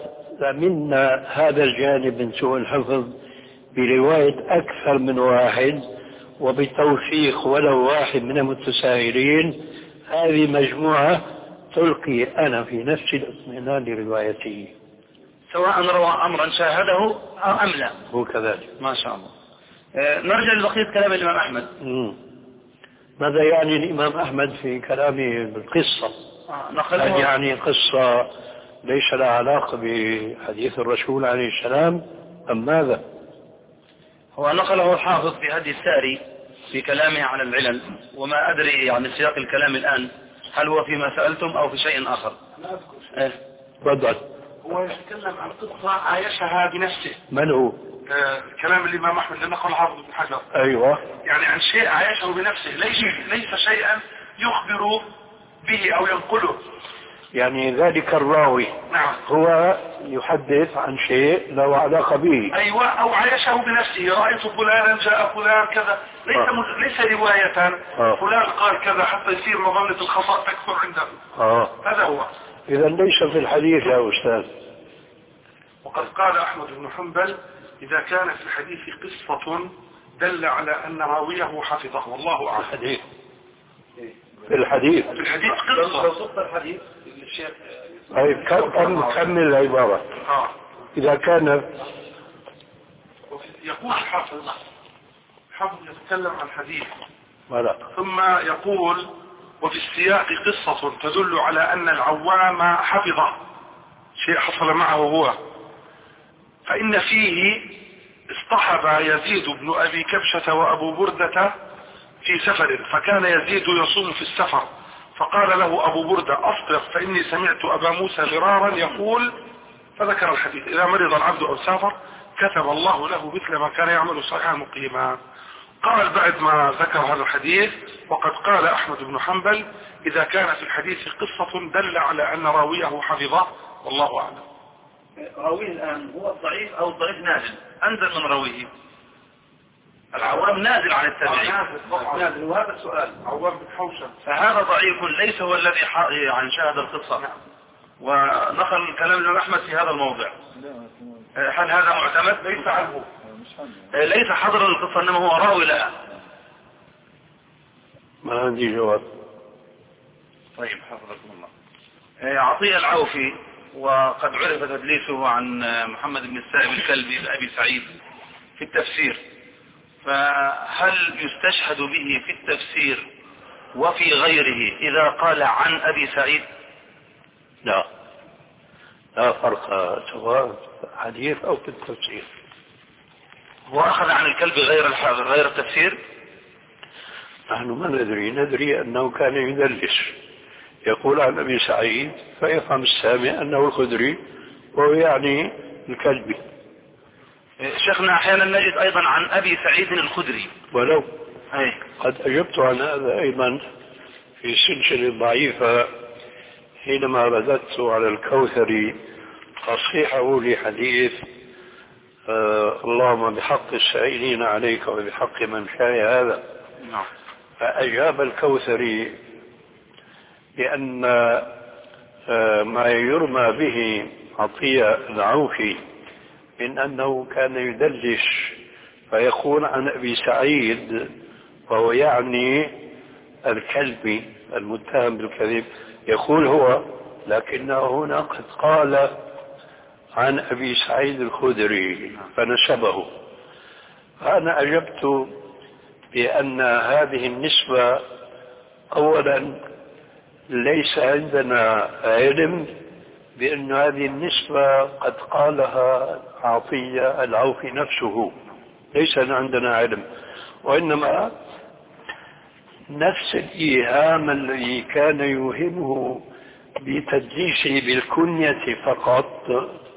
ضمننا هذا الجانب من سوء الحفظ برواية أكثر من واحد وبتوثيق ولو واحد من المتساهلين، هذه مجموعة تلقي أنا في نفسي الاطمئنان لروايته سواء روى أمرا شاهده أو أم لا. هو كذلك. ما شاء الله. آه نرجع لبقية كلام الإمام أحمد. مم. ماذا يعني الإمام أحمد في كلامه بالقصة؟ آه يعني قصة ليس لها علاقة بحديث الرسول عليه السلام أم ماذا؟ هو نقله الحافظ في هدي الساري في كلامه على العلل، وما أدري يعني سياق الكلام الآن هل هو فيما سألتم أو في شيء آخر. لا أذكر. إيه؟ تفضل. هو يتكلم عن قصة عايشها بنفسه. من هو؟ آه كلام الإمام أحمد اللي نقل حافظ بن حجر. أيوة. يعني عن شيء عايشه بنفسه، ليس ليس شيئا يخبر به أو ينقله. يعني ذلك الراوي نعم هو يحدث عن شيء له علاقة به. أيوة، أو عايشه بنفسه، رأيت فلانا جاء فلان كذا، ليس آه. ليس رواية آه. فلان قال كذا حتى يصير مظنة الخطأ تكثر عنده. آه. هذا هو. إذا ليس في الحديث يا أستاذ. وقد قال أحمد بن حنبل إذا كان في الحديث قصة دل على أن راويه حفظه، والله أعلم. الحديث في الحديث في الحديث قصة. لو صدت الحديث الشيخ أي كم كمل العبارة. آه. إذا كان يقول حافظ حافظ يتكلم عن حديث ولا. ثم يقول وفي السياق قصة تدل على أن العوام حفظه، شيء حصل معه هو، فإن فيه اصطحب يزيد بن أبي كبشة وأبو بردة في سفر، فكان يزيد يصوم في السفر، فقال له أبو بردة أصبر فإني سمعت أبا موسى غرارا يقول، فذكر الحديث إذا مرض العبد أو سافر كتب الله له مثل ما كان يعمل صحيحا مقيما. قال بعد ما ذكر هذا الحديث: وقد قال أحمد بن حنبل إذا كان في الحديث قصة دل على أن راويه حفظه، والله أعلم. راويه الآن هو الضعيف أو الضعيف نازل، أنزل من راويه. العوام نازل عن التابعين، نازل، وهذا السؤال. عوام بن حوشب فهذا ضعيف ليس هو الذي يعني شاهد القصة. ونقل الكلام الإمام أحمد في هذا الموضع. هل هذا معتمد؟ ليس عنه، ليس حضر القصة إنما هو راوي لها. ما عندي جواب. طيب حفظكم الله. عطية العوفي وقد عرف تدليسه عن محمد بن السائب الكلبي لأبي سعيد في التفسير، فهل يستشهد به في التفسير وفي غيره إذا قال عن أبي سعيد؟ لا، لا فرق سواء حديث أو في التفسير. هو أخذ عن الكلب غير غير التفسير؟ نحن ما ندري، ندري أنه كان يدلس، يقول عن أبي سعيد فيفهم السامع أنه الخدري وهو يعني الكلبي. شيخنا أحيانا نجد أيضا عن أبي سعيد الخدري ولو أي. قد أجبت عن هذا أيضا في سلسلة ضعيفة حينما رددت على الكوثري تصحيحه لحديث آه اللهم بحق السائلين عليك وبحق من شاء هذا. نعم. فأجاب الكوثري بأن آه ما يرمى به عطية العوفي من أنه كان يدلس فيقول عن أبي سعيد وهو يعني الكلبي المتهم بالكذب، يقول هو، لكنه هنا قد قال عن أبي سعيد الخدري فنسبه. فأنا أجبت بأن هذه النسبة أولا ليس عندنا علم بأن هذه النسبة قد قالها عطية العوفي نفسه، ليس عندنا علم، وإنما نفس الإيهام الذي كان يوهمه بتدليسه بالكنية فقط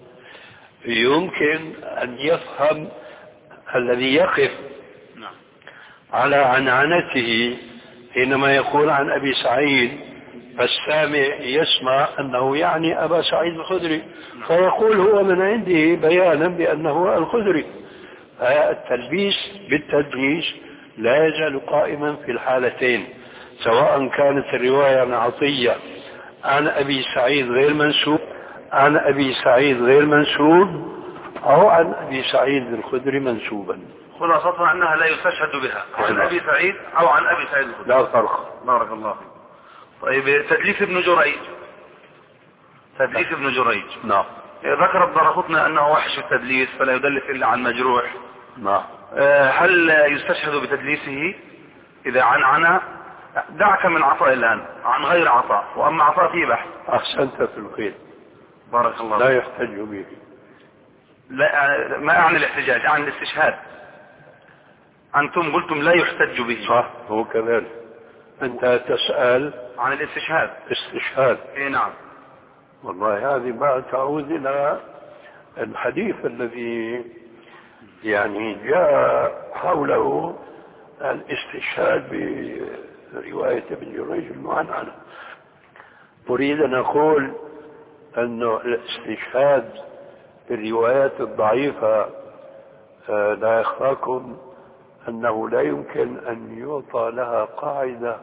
يمكن أن يفهم الذي يقف على عنعنته حينما يقول عن أبي سعيد، فالسامع يسمع أنه يعني أبا سعيد الخدري فيقول هو من عنده بيانا بأنه الخدري. التلبيس بالتدليس لا يزال قائما في الحالتين، سواء كانت الرواية عن عطية عن أبي سعيد غير منسوب عن أبي سعيد غير منسوب أو عن أبي سعيد الخدري منسوبا. خلاصتها أنها لا يستشهد بها عن أبي سعيد أو عن أبي سعيد الخدري، لا فرق. بارك الله فيك. طيب تدليس ابن جريج، تدليس ابن جريج نعم، ذكر الدرقطني أنه وحش التدليس فلا يدلس إلا عن مجروح. نعم. هل يستشهد بتدليسه إذا عن عنا؟ دعك من عطاء الآن عن غير عطاء، وأما عطاء فيه بحث. أحسنت في الخير، بارك الله. لا يحتج به. لا، ما أعني الاحتجاج، أعني الاستشهاد. أنتم قلتم لا يحتج به. صح، هو كذلك. أنت تسأل عن الاستشهاد. استشهاد. إيه نعم. والله هذه بعد تعود إلى الحديث الذي يعني جاء حوله الاستشهاد برواية ابن جريج المعنعنة. أريد أن أقول أن الاستشهاد بالروايات الضعيفة لا يخفاكم أنه لا يمكن أن يعطى لها قاعدة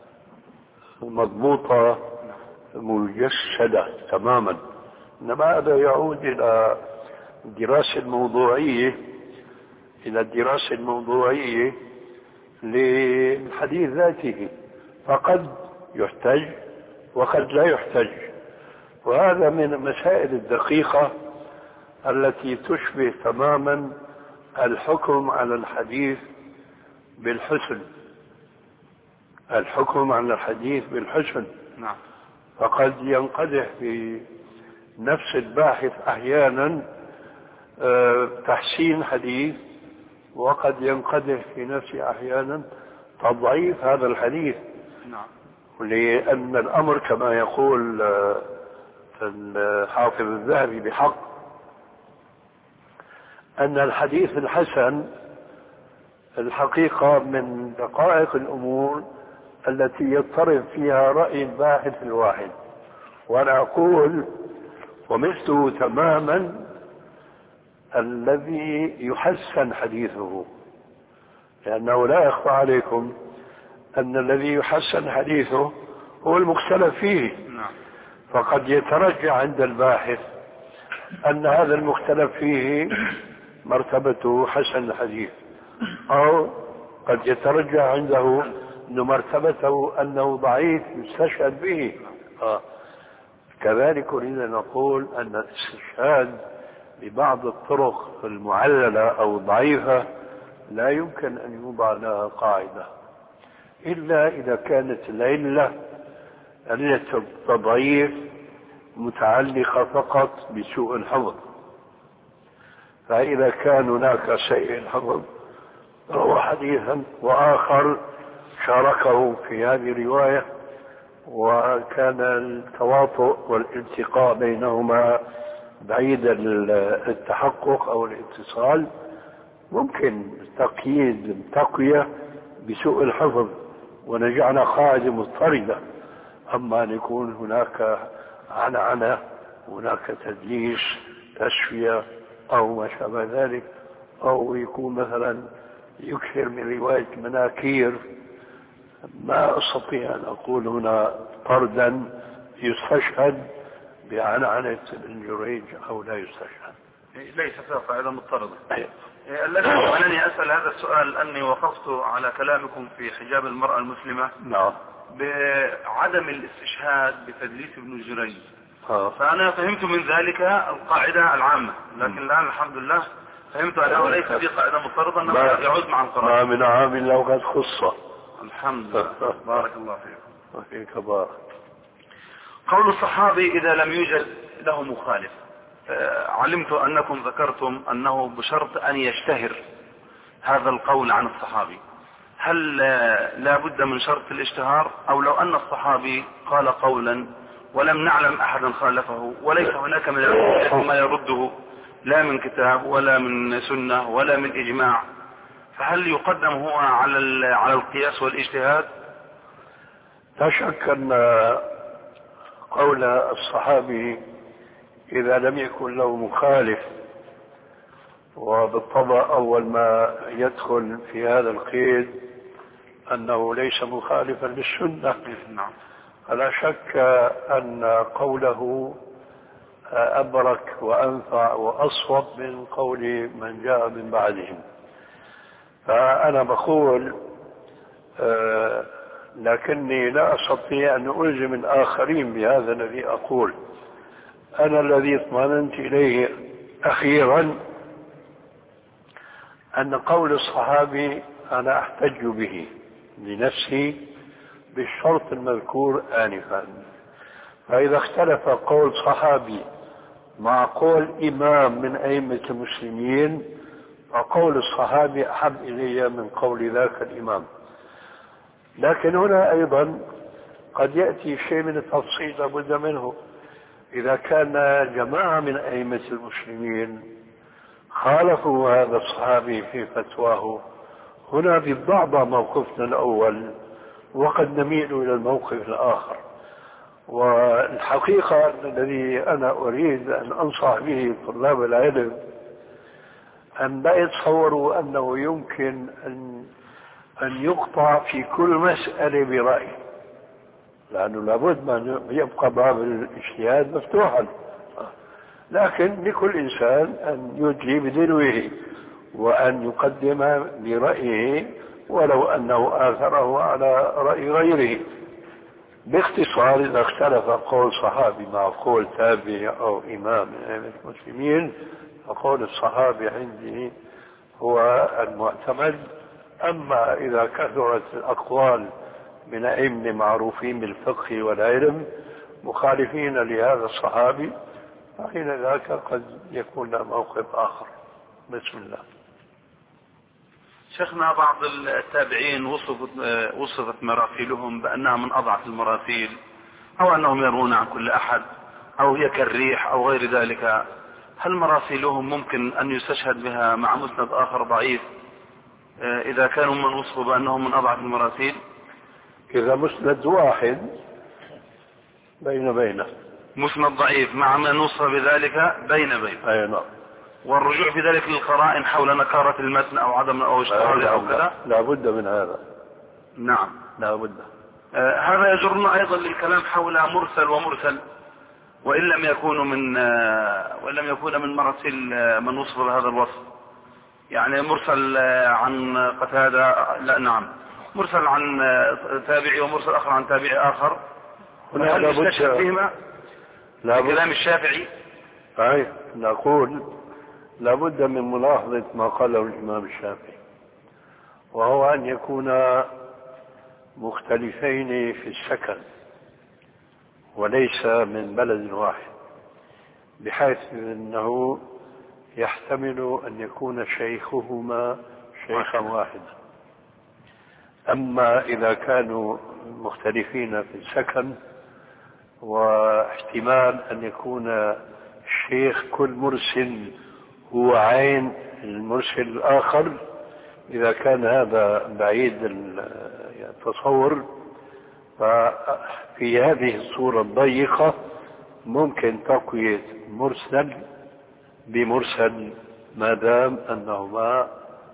مضبوطة مجسدة تماما، إنما هذا يعود إلى الدراسة الموضوعية إلى الدراسة الموضوعية للحديث ذاته، فقد يحتج وقد لا يحتج، وهذا من المسائل الدقيقة التي تشبه تماما الحكم على الحديث بالحسن. الحكم على الحديث بالحسن نعم. فقد ينقدح في نفس الباحث أحيانا تحسين حديث، وقد ينقدح في نفسه أحيانا تضعيف هذا الحديث. نعم. لأن الأمر كما يقول الحافظ الذهبي بحق أن الحديث الحسن الحقيقة من دقائق الأمور التي يضطرب فيها رأي الباحث الواحد، وأنا أقول ومثله تماما الذي يحسن حديثه، لأنه لا يخفى عليكم أن الذي يحسن حديثه هو المختلف فيه. فقد يترجع عند الباحث أن هذا المختلف فيه مرتبته حسن الحديث، أو قد يترجع عنده أن مرتبته أنه ضعيف يستشهد به. آه. كذلك أريد أن نقول أن الاستشهاد ببعض الطرق المعللة أو الضعيفة لا يمكن أن يوضع لها قاعدة إلا إذا كانت العلة علة التضعيف متعلقة فقط بسوء الحفظ. فإذا كان هناك سيء الحفظ روى حديثا وآخر شاركه في هذه الرواية وكان التواطؤ والالتقاء بينهما بعيد التحقق أو الاتصال، ممكن تقييد تقوية بسوء الحفظ ونجعل قاعدة مضطردة. أما أن يكون هناك عنعنة، هناك تدليس، تسوية أو ما شابه ذلك، أو يكون مثلا يكثر من رواية مناكير، ما أستطيع أن أقول هنا طردا يستشهد بعنعنة ابن جريج أو لا يستشهد. ليس فيها قاعدة مضطردة. الذي أنني أسأل هذا السؤال أني وقفت على كلامكم في حجاب المرأة المسلمة نعم بعدم الاستشهاد بتدليس ابن جريج. آه. فأنا فهمت من ذلك القاعدة العامة، لكن الآن الحمد لله فهمت أنه ليس في قاعدة مضطردة أنه يعود مع القرآن. ما من عام لو قد خصة. الحمد لله. بارك الله فيكم. وفيك بارك. قول الصحابي إذا لم يوجد له مخالف، علمت أنكم ذكرتم أنه بشرط أن يشتهر هذا القول عن الصحابي. هل لا بد من شرط الاشتهار، أو لو أن الصحابي قال قولا ولم نعلم أحدا خالفه وليس هناك من الأدلة ما يرده لا من كتاب ولا من سنة ولا من إجماع، فهل يقدم هو على على القياس والاجتهاد؟ لا شك أن قول الصحابي إذا لم يكن له مخالف، وبالطبع أول ما يدخل في هذا القيد أنه ليس مخالفا للسنة، فلا شك أن قوله أبرك وأنفع وأصوب من قول من جاء من بعدهم. فأنا بقول آه لكني لا أستطيع أن ألزم الآخرين بهذا الذي أقول. أنا الذي اطمأننت إليه أخيرا أن قول الصحابي أنا أحتج به لنفسي بالشرط المذكور آنفا. فإذا اختلف قول صحابي مع قول إمام من أئمة المسلمين فقول الصحابي أحب إلي من قول ذاك الإمام. لكن هنا أيضا قد يأتي شيء من التفصيل لابد منه. إذا كان جماعة من أئمة المسلمين خالفوا هذا الصحابي في فتواه، هنا بالضعضة موقفنا الأول وقد نميل إلى الموقف الآخر. والحقيقة الذي أنا أريد أن أنصح به طلاب العلم أن لا يتصوروا أنه يمكن أن أن يقطع في كل مسألة برأي، لأنه لابد ما يبقى باب الاجتهاد مفتوحا، لكن لكل إنسان أن يدلي بدلوه وأن يقدم برأيه ولو أنه آثره على رأي غيره. باختصار إذا اختلف قول صحابي مع قول تابعي أو إمام من أئمة المسلمين فقول الصحابي عندي هو المعتمد. أما إذا كثرت الأقوال من أئمة معروفين بالفقه والعلم مخالفين لهذا الصحابي فحين ذاك قد يكون موقف آخر. بسم الله. شيخنا بعض التابعين وصفت, وصفت مراسيلهم بأنها من أضعف المراسيل، أو أنهم يرون عن كل أحد، أو هي كالريح أو غير ذلك. هل مراسيلهم ممكن أن يستشهد بها مع مسند آخر ضعيف؟ إذا كانوا من وصفوا بأنهم من أضعف المراسيل؟ إذا مسند واحد بين بينه، مسند ضعيف مع من وصف بذلك بين بين. أي نعم. والرجوع في ذلك للقرائن حول نكارة المتن أو عدم أو اشتراطه أو كذا لا بد من هذا. نعم لا بد. آه هذا يجرنا أيضا للكلام حول مرسل ومرسل وإن لم يكونوا من آه وإن لم يكون من مراسيل آه من وصف بهذا الوصف. يعني مرسل آه عن قتادة، لا نعم مرسل عن آه تابعي ومرسل آخر عن تابعي آخر. هل يستشهد بهما كلام الشافعي؟ أي نقول لابد من ملاحظة ما قاله الإمام الشافعي، وهو أن يكون مختلفين في السكن وليس من بلد واحد، بحيث أنه يحتمل أن يكون شيخهما شيخا واحدا. أما إذا كانوا مختلفين في السكن واحتمال أن يكون شيخ كل مرسل هو عين المرسل الآخر، إذا كان هذا بعيد التصور ففي هذه الصورة الضيقة ممكن تقوية مرسل بمرسل ما دام أنهما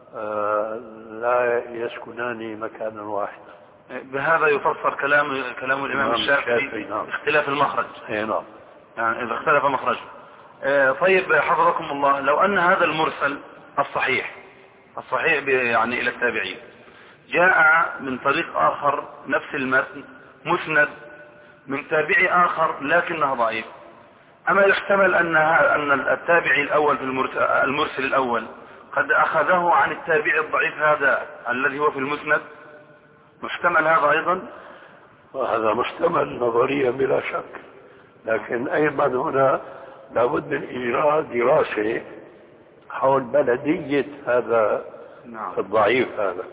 لا يسكنان مكانا واحدا. بهذا يفسر كلام كلام الإمام الشافعي نعم. اختلاف المخرج. اي نعم. يعني إذا اختلف مخرجه. اه طيب حفظكم الله، لو أن هذا المرسل الصحيح الصحيح يعني إلى التابعين جاء من طريق آخر نفس المتن مسند من تابعي آخر لكنه ضعيف، أما يحتمل أن أن التابعي الأول في المرسل الأول قد أخذه عن التابعي الضعيف هذا الذي هو في المسند؟ محتمل هذا أيضا؟ وهذا محتمل نظريا بلا شك، لكن أيضا هنا لابد من إجراء دراسة حول بلدية هذا نعم. الضعيف هذا.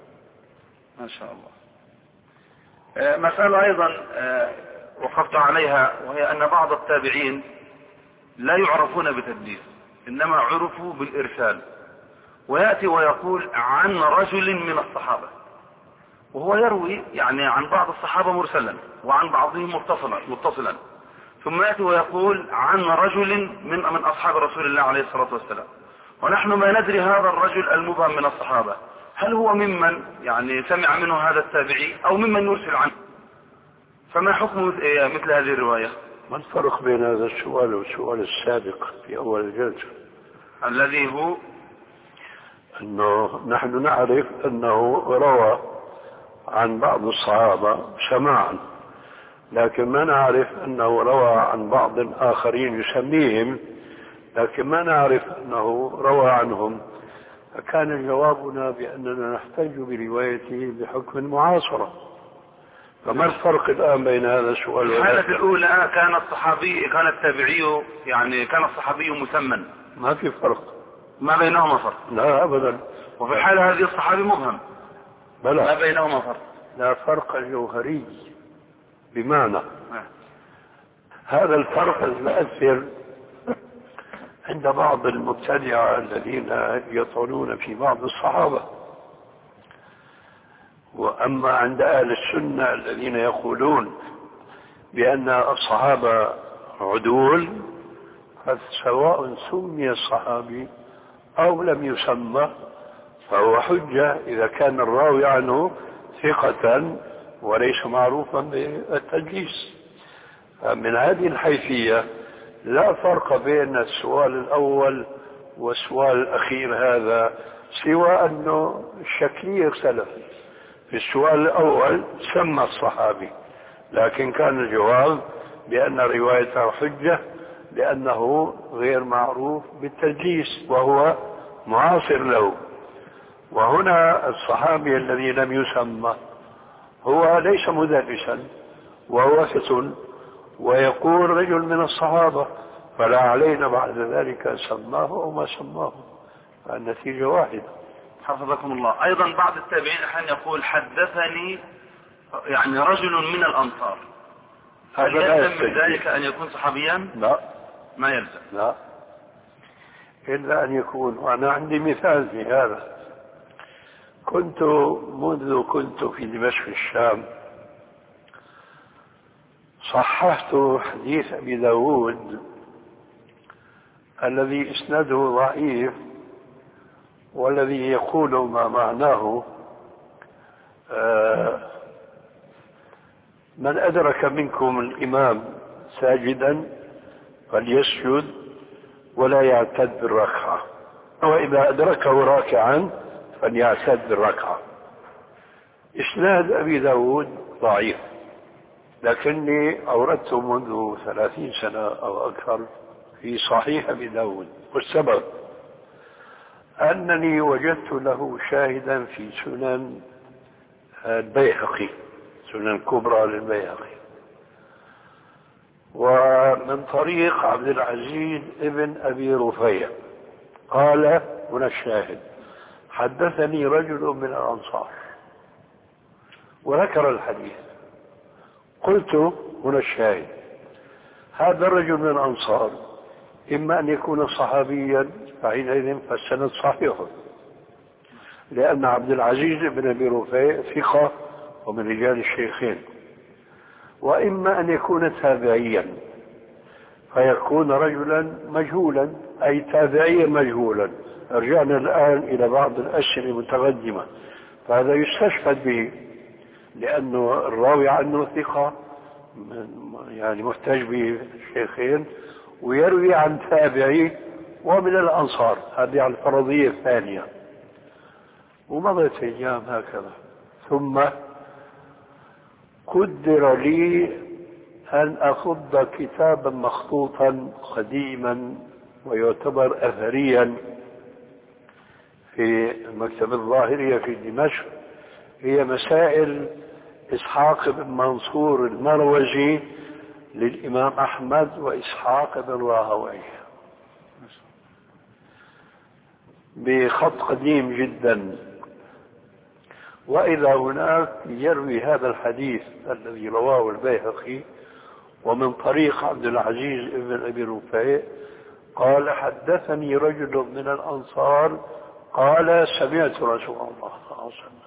ما شاء الله. مسألة أيضا وقفت عليها، وهي أن بعض التابعين لا يعرفون بتدليس، إنما عرفوا بالإرسال، ويأتي ويقول عن رجل من الصحابة، وهو يروي يعني عن بعض الصحابة مرسلا وعن بعضهم متصلا متصلا ثم يأتي ويقول عن رجل من من أصحاب رسول الله عليه الصلاة والسلام، ونحن ما ندري هذا الرجل المبهم من الصحابة هل هو ممن يعني سمع منه هذا التابعي أو ممن يرسل عنه. فما حكم مثل هذه الرواية؟ ما الفرق بين هذا السؤال والسؤال السابق في أول الجلسة الذي هو أنه نحن نعرف أنه روى عن بعض الصحابة سماعا، لكن ما نعرف أنه روى عن بعض آخرين يسميهم، لكن ما نعرف أنه روى عنهم. فكان جوابنا بأننا نحتاج بروايته بحكم المعاصرة. فما الفرق الآن بين هذا السؤال والآخر؟ الحالة الأولى كان الصحابي كان التابعي يعني كان الصحابي مسمى، ما في فرق، ما بينهما فرق. لا أبدا. وفي الحالة هذه الصحابي مبهم، بلى ما بينهما فرق. لا فرق جوهري، بمعنى آه. هذا الفرق المؤثر عند بعض المبتدعة الذين يطعنون في بعض الصحابة، وأما عند أهل السنة الذين يقولون بأن الصحابة عدول، فسواء سمي الصحابي أو لم يسمى فهو حجة إذا كان الراوي عنه ثقة وليس معروفا بالتدليس. من هذه الحيثية لا فرق بين السؤال الأول والسؤال الأخير هذا، سوى أنه الشكلية اختلفت. في السؤال الأول سمى الصحابي، لكن كان الجواب بأن روايته حجة لأنه غير معروف بالتدليس وهو معاصر له. وهنا الصحابي الذي لم يسمى هو ليس مدلسا وهو فتن ويقول رجل من الصحابة، فلا علينا بعد ذلك سماه أو ما سماه، فالنتيجة واحدة. حفظكم الله. أيضا بعض التابعين أحيانا يقول حدثني يعني رجل من الأنصار، هل يلزم من ذلك أن يكون صحابيا؟ لا ما يلزم. لا، إلا أن يكون. وأنا عندي مثال في هذا. كنت منذ كنت في دمشق الشام صححت حديث أبي داود الذي إسناده ضعيف والذي يقول ما معناه آه من أدرك منكم الإمام ساجدا فليسجد ولا يعتد بالركعة، وإذا أدركه راكعا فليعتد بالركعة. إسناد أبي داود ضعيف، لكني أوردته منذ ثلاثين سنة أو أكثر في صحيح أبي داود، والسبب أنني وجدت له شاهدا في سنن البيهقي، سنن كبرى للبيهقي، ومن طريق عبد العزيز ابن أبي رفيع قال هنا الشاهد: حدثني رجل من الأنصار، وذكر الحديث. قلت هنا الشاهد: هذا الرجل من الأنصار إما أن يكون صحابيا فحينئذ فالسند صحيح، لأن عبد العزيز بن أبي رفيع ثقة ومن رجال الشيخين، وإما أن يكون تابعيا فيكون رجلا مجهولا، أي تابعيا مجهولا. رجعنا الآن إلى بعض الأسئلة المتقدمة، فهذا يستشهد به لأنه الراوي عنه ثقة يعني محتاج به الشيخين، ويروي عن تابعي ومن الأنصار، هذه على الفرضية الثانية. ومضت أيام هكذا، ثم قدر لي أن أخذ كتابا مخطوطا قديما ويعتبر أثريا في المكتبة الظاهرية في دمشق، هي مسائل إسحاق بن منصور المروزي للإمام أحمد وإسحاق بن راهويه، بخط قديم جدا. وإذا هناك يروي هذا الحديث الذي رواه البيهقي ومن طريق عبد العزيز بن أبي رفيع قال: حدثني رجل من الأنصار قال: سمعت رسول الله صلى الله عليه وسلم.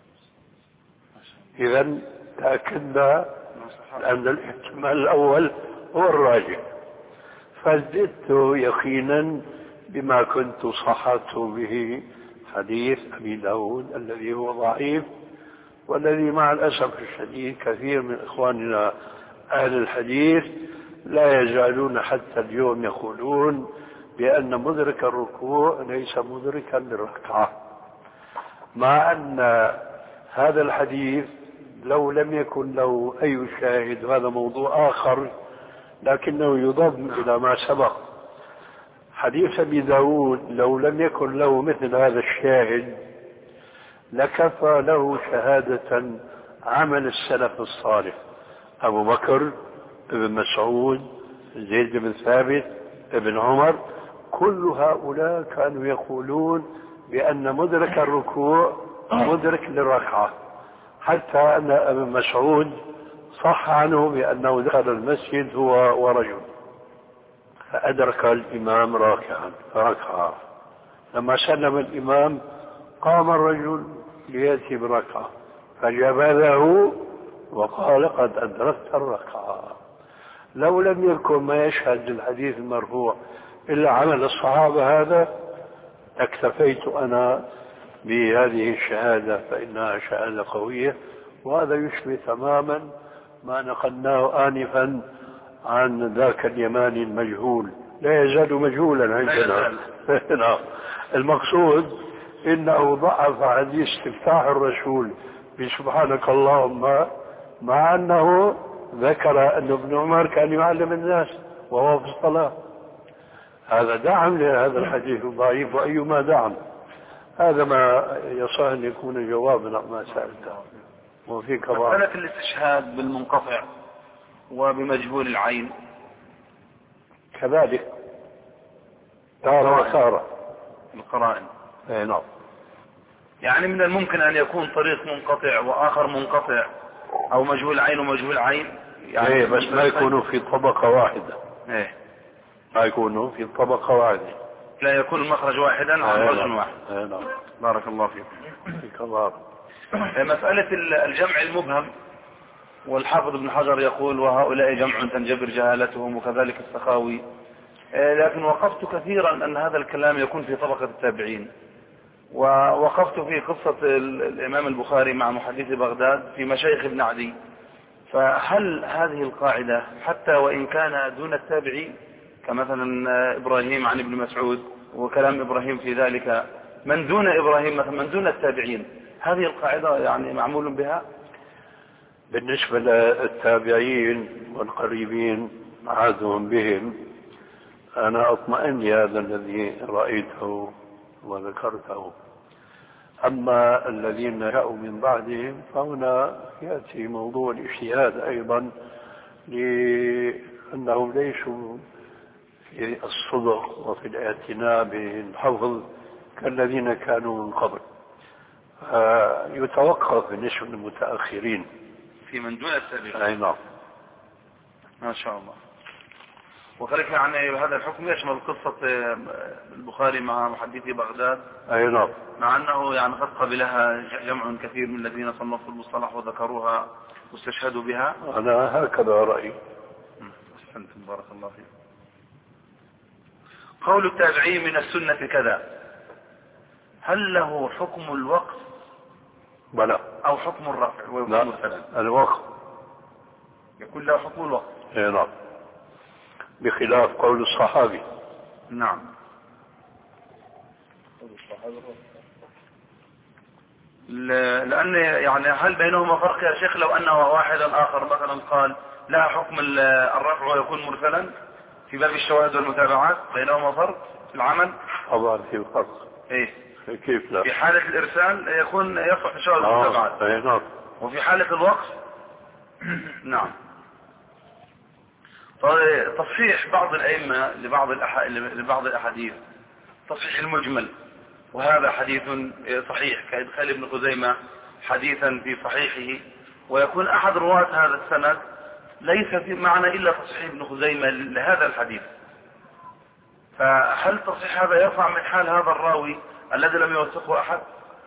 إذا تأكدنا أن الاحتمال الأول هو الراجح، فازددت يقينا بما كنت صححت به حديث أبي داود الذي هو ضعيف، والذي مع الأسف الشديد كثير من إخواننا أهل الحديث لا يزالون حتى اليوم يقولون بأن مدرك الركوع ليس مدركا للركعة، مع أن هذا الحديث لو لم يكن له أي شاهد، وهذا موضوع آخر، لكنه يضم إلى ما سبق. حديث أبي داود لو لم يكن له مثل هذا الشاهد لكفى له شهادة عمل السلف الصالح: أبو بكر، ابن مسعود، زيد بن ثابت، ابن عمر، كل هؤلاء كانوا يقولون بأن مدرك الركوع مدرك للركعة، حتى أن ابن مسعود صح عنه بأنه دخل المسجد هو ورجل فأدرك الإمام راكعا فركع، لما سلم الإمام قام الرجل ليأتي بركعة فجبذه وقال: قد أدركت الركعة. لو لم يكن ما يشهد للحديث المرفوع إلا عمل الصحابة هذا اكتفيت أنا بهذه الشهادة، فإنها شهادة قوية، وهذا يشبه تماما ما نقلناه آنفا عن ذاك اليماني المجهول، لا يزال مجهولا عندنا. المقصود إنه ضعف حديث استفتاح الرسول بسبحانك اللهم، مع أنه ذكر أن ابن عمر كان يعلم الناس وهو في الصلاة. هذا دعم لهذا الحديث الضعيف، وأيما دعم. هذا ما يصح أن يكون جوابا ما سألته. وفي كبار مسألة الاستشهاد بالمنقطع وبمجهول العين كذلك تارة وتارة القرائن. اي نعم. يعني من الممكن أن يكون طريق منقطع وآخر منقطع، أو مجهول عين ومجهول عين، يعني ايه بس ما يكونوا في طبقة واحدة. ايه ما يكونوا في طبقة واحدة. لا يكون المخرج واحدا عن رجل واحد. نعم. بارك الله فيك. فيك الله. مسألة الجمع المبهم، والحافظ ابن حجر يقول وهؤلاء جمع تنجبر جهالتهم، وكذلك السخاوي، لكن وقفت كثيرا أن هذا الكلام يكون في طبقة التابعين، ووقفت في قصة الإمام البخاري مع محدث بغداد في مشايخ ابن عدي. فهل هذه القاعدة حتى وإن كان دون التابعين، كمثلا إبراهيم عن ابن مسعود وكلام إبراهيم في ذلك، من دون إبراهيم مثلا من دون التابعين، هذه القاعدة يعني معمول بها؟ بالنسبة للتابعين والقريبين عادهم بهم، أنا أطمئن لهذا الذي رأيته وذكرته. أما الذين جاءوا من بعدهم فهنا يأتي موضوع الاجتهاد أيضا، لأنهم ليسوا في الصدق وفي الاعتناء بالحفظ كالذين كانوا من قبل. يتوقف بالنسبة للمتأخرين في من دون التابعين. أي نعم. ما شاء الله. وخلق يعني هذا الحكم يشمل قصة البخاري مع محدثي بغداد. أي نعم. مع أنه يعني قد قبلها جمع كثير من الذين صنفوا المصطلح وذكروها واستشهدوا بها. أنا هكذا رأيي. أحسنتم بارك الله فيك. قول التابعي من السنة كذا، هل له حكم الوقف؟ بلى. أو حكم الرفع؟ لا، الوقف يكون له حكم الوقف. أي نعم، بخلاف قول الصحابي. نعم. لأن يعني هل بينهما فرق يا شيخ؟ لو أنه واحدا آخر مثلا قال لا حكم الرفع ويكون مرسلا في باب الشواهد والمتابعات، بينهما فرق في العمل؟ طبعا في فرق. إيه؟ كيف لا؟ في حالة الإرسال يكون يصح في الشواهد والمتابعات. أي نعم. وفي حالة الوقف نعم. تصحيح بعض الأئمة لبعض الأح... لبعض الأحاديث، تصحيح المجمل، وهذا حديث صحيح كإدخال ابن خزيمة حديثا في صحيحه، ويكون أحد رواة هذا السند ليس في معنى إلا تصحيح ابن خزيمة لهذا الحديث. فهل تصحيح هذا يرفع من حال هذا الراوي الذي لم يوثقه أحد؟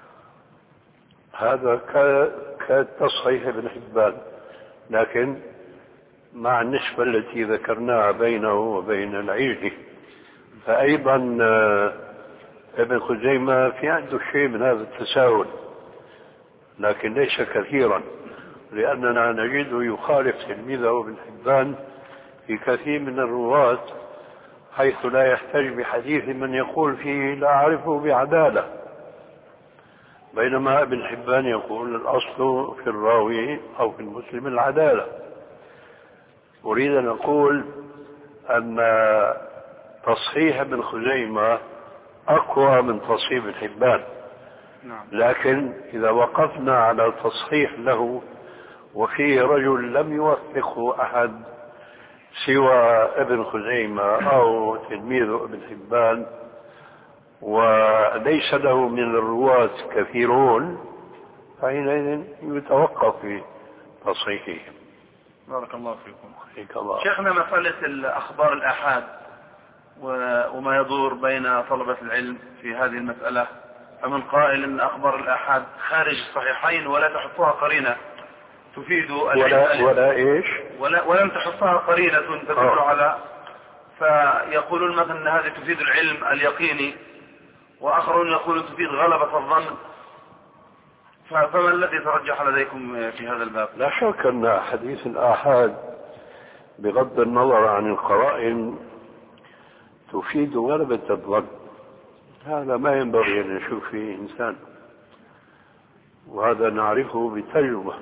هذا كتصحيح ابن حبان، لكن مع النسبة التي ذكرناها بينه وبين العجلي، فأيضا ابن خزيمة في عنده شيء من هذا التساهل، لكن ليس كثيرا، لأننا نجده يخالف تلميذه ابن حبان في كثير من الرواة، حيث لا يحتج بحديث من يقول فيه لا أعرفه بعدالة، بينما ابن حبان يقول الأصل في الراوي أو في المسلم العدالة. أريد أن أقول أن تصحيح ابن خزيمة أقوى من تصحيح ابن حبان، لكن إذا وقفنا على تصحيح له وفيه رجل لم يوثقه أحد سوى ابن خزيمة أو تلميذ ابن حبان، وليس له من الرواة كثيرون، فحينئذ يتوقف في تصحيحه. بارك الله فيكم. فيك الله. شيخنا، مسألة الأخبار الآحاد وما يدور بين طلبة العلم في هذه المسألة، فمن قائل أن أخبار الآحاد خارج الصحيحين ولا تحطها قرينة تفيد ولا, ولا إيش ولا ولم تحطها قرينة تدل على، فيقولون مثلا أن هذه تفيد العلم اليقيني، وآخرون يقولون تفيد غلبة الظن، فما الذي ترجح لديكم في هذا الباب؟ لا شك أن حديث الآحاد بغض النظر عن القرائن تفيد غلبة الظن، هذا ما ينبغي أن نشوف فيه إنسان، وهذا نعرفه بتجربة،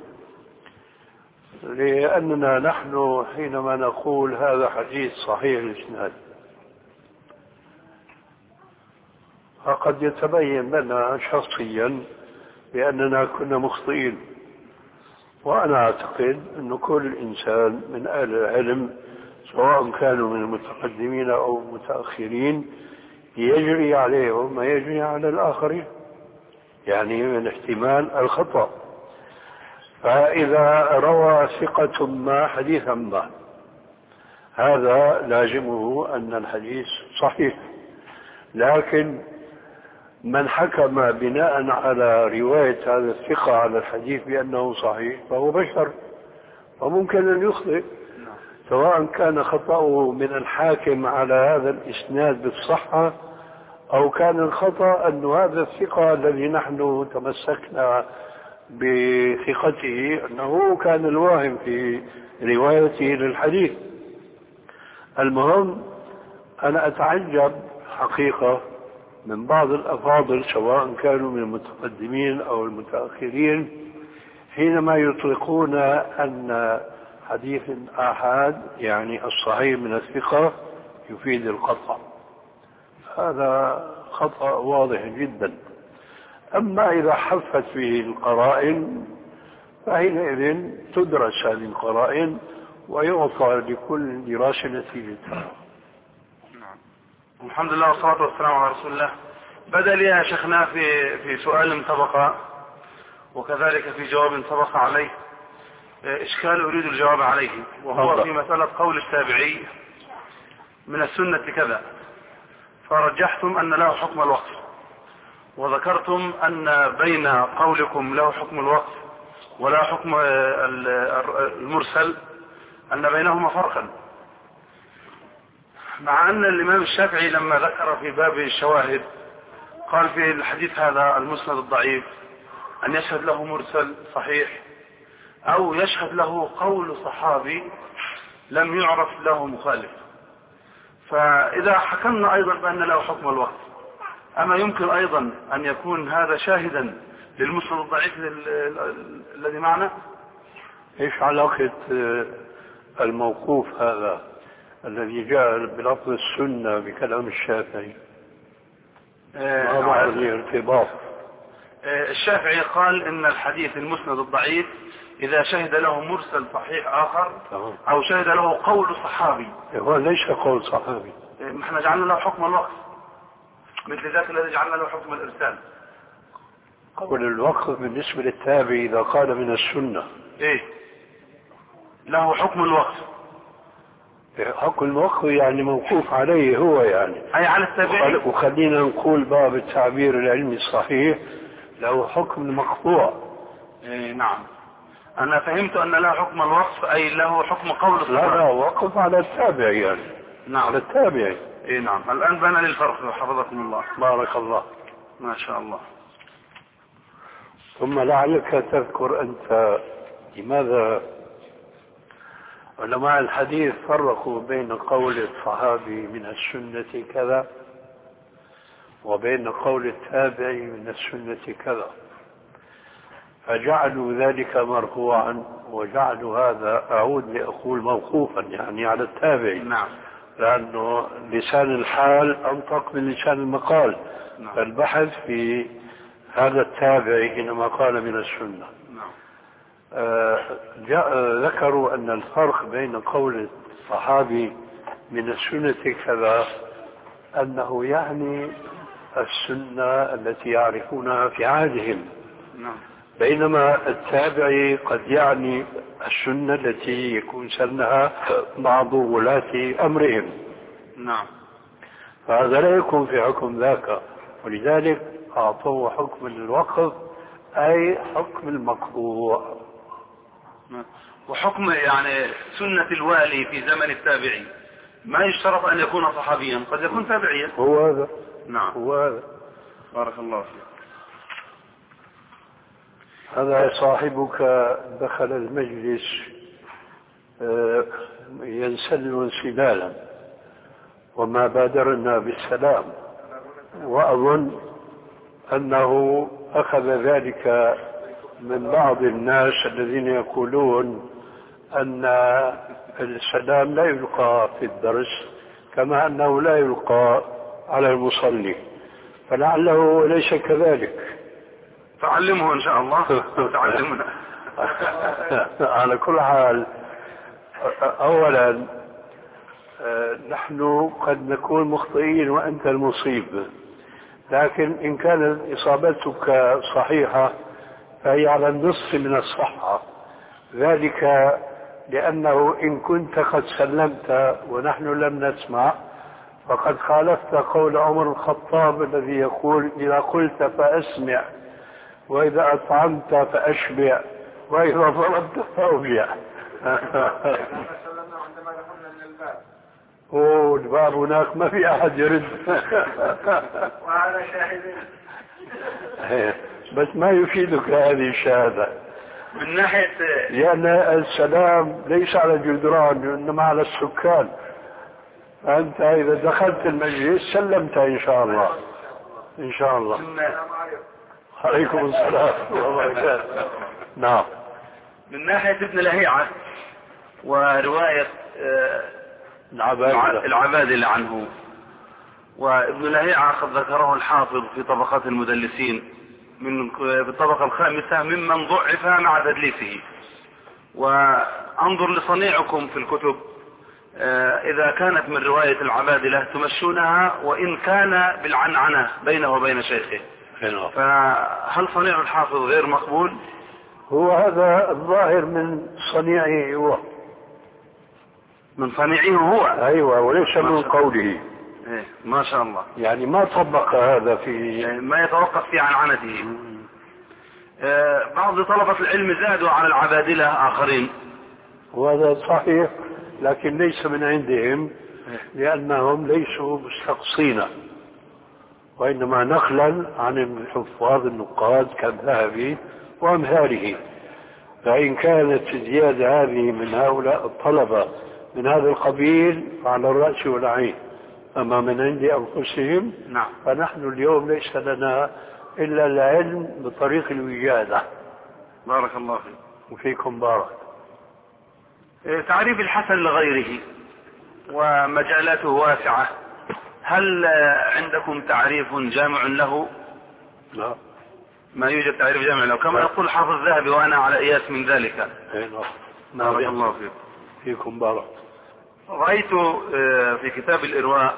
لأننا نحن حينما نقول هذا حديث صحيح الإسناد فقد يتبين لنا شخصيا بأننا كنا مخطئين، وأنا أعتقد أن كل إنسان من أهل العلم سواء كانوا من المتقدمين أو المتأخرين يجري عليهم ما يجري على الآخرين، يعني من احتمال الخطأ. فإذا روى ثقة ما حديثا ما، هذا لازمه أن الحديث صحيح، لكن من حكم بناء على رواية هذا الثقة على الحديث بأنه صحيح فهو بشر وممكن أن يخطئ، سواء كان خطأه من الحاكم على هذا الإسناد بالصحة أو كان الخطأ أن هذا الثقة الذي نحن تمسكنا بثقته أنه كان الواهم في روايته للحديث. المهم أنا أتعجب حقيقة من بعض الأفاضل سواء كانوا من المتقدمين أو المتأخرين حينما يطلقون أن حديث آحاد يعني الصحيح من الثقة يفيد القطع. هذا خطأ واضح جدا. أما إذا حفت به القرائن فحينئذ تدرس هذه القرائن ويعطى لكل دراسة نتيجتها. الحمد لله والصلاة والسلام على رسول الله. بدأ لي يا شيخنا في في سؤال سبق وكذلك في جواب سبق عليه إشكال أريد الجواب عليه، وهو في مسألة قول التابعي من السنة كذا، فرجحتم أن له حكم الوقف، وذكرتم أن بين قولكم له حكم الوقف ولا حكم المرسل أن بينهما فرقا، مع أن الإمام الشافعي لما ذكر في باب الشواهد قال في الحديث هذا المسند الضعيف أن يشهد له مرسل صحيح أو يشهد له قول صحابي لم يعرف له مخالف. فإذا حكمنا أيضا بأن له حكم الوقف، أما يمكن أيضا أن يكون هذا شاهدا للمسند الضعيف الذي معنا؟ إيش علاقة الموقوف هذا الذي جاء بلفظ السنة بكلام الشافعي؟ ما بعض الارتباط؟ الشافعي قال إن الحديث المسند الضعيف إذا شهد له مرسل صحيح آخر أو شهد له قول صحابي. هو ليس قول صحابي، نحن جعلنا له حكم الوقف مثل ذاك الذي جعلنا له حكم الإرسال. قول الوقف بالنسبة للتابعي إذا قال من السنة إيه له حكم الوقف. حكم الوقف يعني موقوف عليه هو يعني أي على التابعي. وخلينا نقول باب التعبير العلمي الصحيح له حكم المقطوع. إيه نعم، أنا فهمت أن له حكم الوقف أي له حكم قول الصحابي. لا لا وقف على التابعي يعني. نعم على التابعي. إيه نعم. الآن بان للفرق حفظكم الله. بارك الله. ما شاء الله. ثم لعلك تذكر أنت لماذا علماء الحديث فرقوا بين قول الصحابي من السنة كذا وبين قول التابعي من السنة كذا، فجعلوا ذلك مرفوعا وجعلوا هذا أعود لأقول موقوفا يعني على التابعي. نعم. لأنه لسان الحال أنطق من لسان المقال. نعم. فالبحث في هذا التابعي حينما قال من السنة. نعم. آه جاء ذكروا أن الفرق بين قول الصحابي من السنة كذا أنه يعني السنة التي يعرفونها في عهدهم. نعم. بينما التابعي قد يعني السنة التي يكون سنها بعض ولاة أمرهم. نعم. فهذا لا يكون في حكم ذاك، ولذلك أعطوه حكم الوقف أي حكم المقطوع. وحكم يعني سنة الوالي في زمن التابعي ما يشترط أن يكون صحابيا، قد يكون تابعيا. هو هذا. نعم. هو هذا. بارك الله فيك. هذا صاحبك دخل المجلس ينسل انسلالا وما بادرنا بالسلام، وأظن أنه أخذ ذلك من بعض الناس الذين يقولون أن السلام لا يلقى في الدرس كما أنه لا يلقى على المصلي، فلعله ليس كذلك. تعلمه إن شاء الله. تعلمنا. على كل حال، أولا نحن قد نكون مخطئين وأنت المصيب، لكن إن كانت إصابتك صحيحة فهي على النصف من الصحة، ذلك لأنه إن كنت قد سلمت ونحن لم نسمع فقد خالفت قول عمر الخطاب الذي يقول إذا قلت فأسمع، وإذا أطعمت فأشبع، وإذا ضربت فأوجع. أوه الباب هناك ما في أحد يرد. وعلى شاهد. بس ما يفيدك هذه الشهادة من ناحية لأن السلام ليس على الجدران إنما على السكان. أنت إذا دخلت المجلس سلمت إن شاء الله. إن شاء الله. عليكم السلام وبركاته. نعم. من ناحية ابن لهيعة ورواية العبادلة العبادلة عنه، وابن لهيعة قد ذكره الحافظ في طبقات المدلسين من في الطبقة الخامسة ممن ضعف مع تدليسه. وانظر لصنيعكم في الكتب، إذا كانت من رواية العبادلة تمشونها وإن كان بالعنعنة بينه وبين شيخه. فهل صنيع الحافظ غير مقبول؟ هو هذا الظاهر من صنيعه هو، من صنيعه هو. أيوة، وليس من قوله. إيه ما شاء الله. يعني ما طبق هذا في إيه ما يتوقف في عنعنته. إيه بعض طلبة العلم زادوا على العبادلة آخرين، وهذا صحيح، لكن ليس من عندهم لأنهم ليسوا مستقصين، وإنما نقلا عن الحفاظ النقاد كالذهبي وأمثاله. فإن كانت الزيادة هذه من هؤلاء الطلبة من هذا القبيل فعلى الرأس والعين، أما من عند أنفسهم نعم. فنحن اليوم ليس لنا إلا العلم بطريق الوجادة. بارك الله فيك. وفيكم بارك. تعريف الحسن لغيره ومجالاته واسعة، هل عندكم تعريف جامع له؟ لا، ما يوجد تعريف جامع له، كما يقول حافظ الذهبي وأنا على إياس من ذلك. بارك الله فيك. فيكم بارك. رأيت في كتاب الإرواء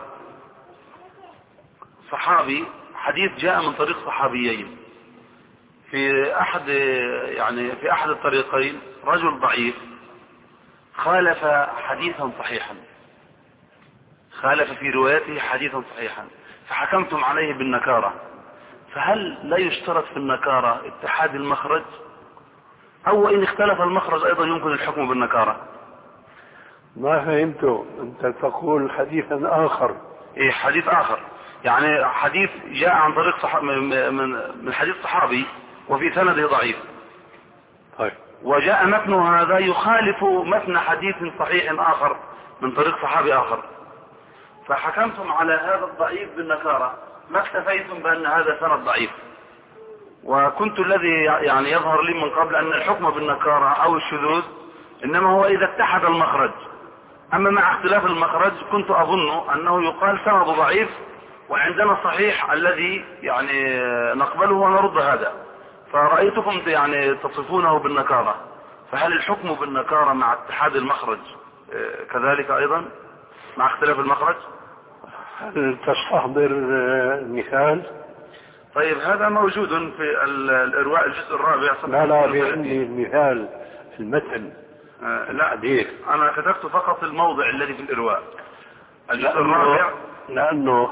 صحابي حديث جاء من طريق صحابيين، في أحد يعني في أحد الطريقين رجل ضعيف خالف حديثا صحيحا، خالف في روايته حديثا صحيحا، فحكمتم عليه بالنكارة. فهل لا يشترط في النكارة اتحاد المخرج، أو إن اختلف المخرج أيضا يمكن الحكم بالنكارة؟ ما فهمته. أنت تقول حديثا آخر. إيه حديث آخر، يعني حديث جاء عن طريق صح... من من حديث صحابي وفي سنده ضعيف. طيب. وجاء متن هذا يخالف متن حديث صحيح آخر من طريق صحابي آخر، فحكمتم على هذا الضعيف بالنكارة، ما اكتفيتم بأن هذا سند ضعيف. وكنت الذي يعني يظهر لي من قبل أن الحكم بالنكارة أو الشذوذ إنما هو إذا اتحد المخرج، أما مع اختلاف المخرج كنت أظن أنه يقال سند ضعيف وعندنا صحيح الذي يعني نقبله ونرد هذا، فرأيتكم يعني تصفونه بالنكارة. فهل الحكم بالنكارة مع اتحاد المخرج كذلك أيضا مع اختلاف المخرج؟ هل تستحضر المثال؟ طيب هذا موجود في الإرواء الجزء الرابع. لا لا بإني المثال المتن. آه لا حديث. أنا كتبت فقط الموضع الذي في الإرواء الجزء لأنه الرابع، لأنه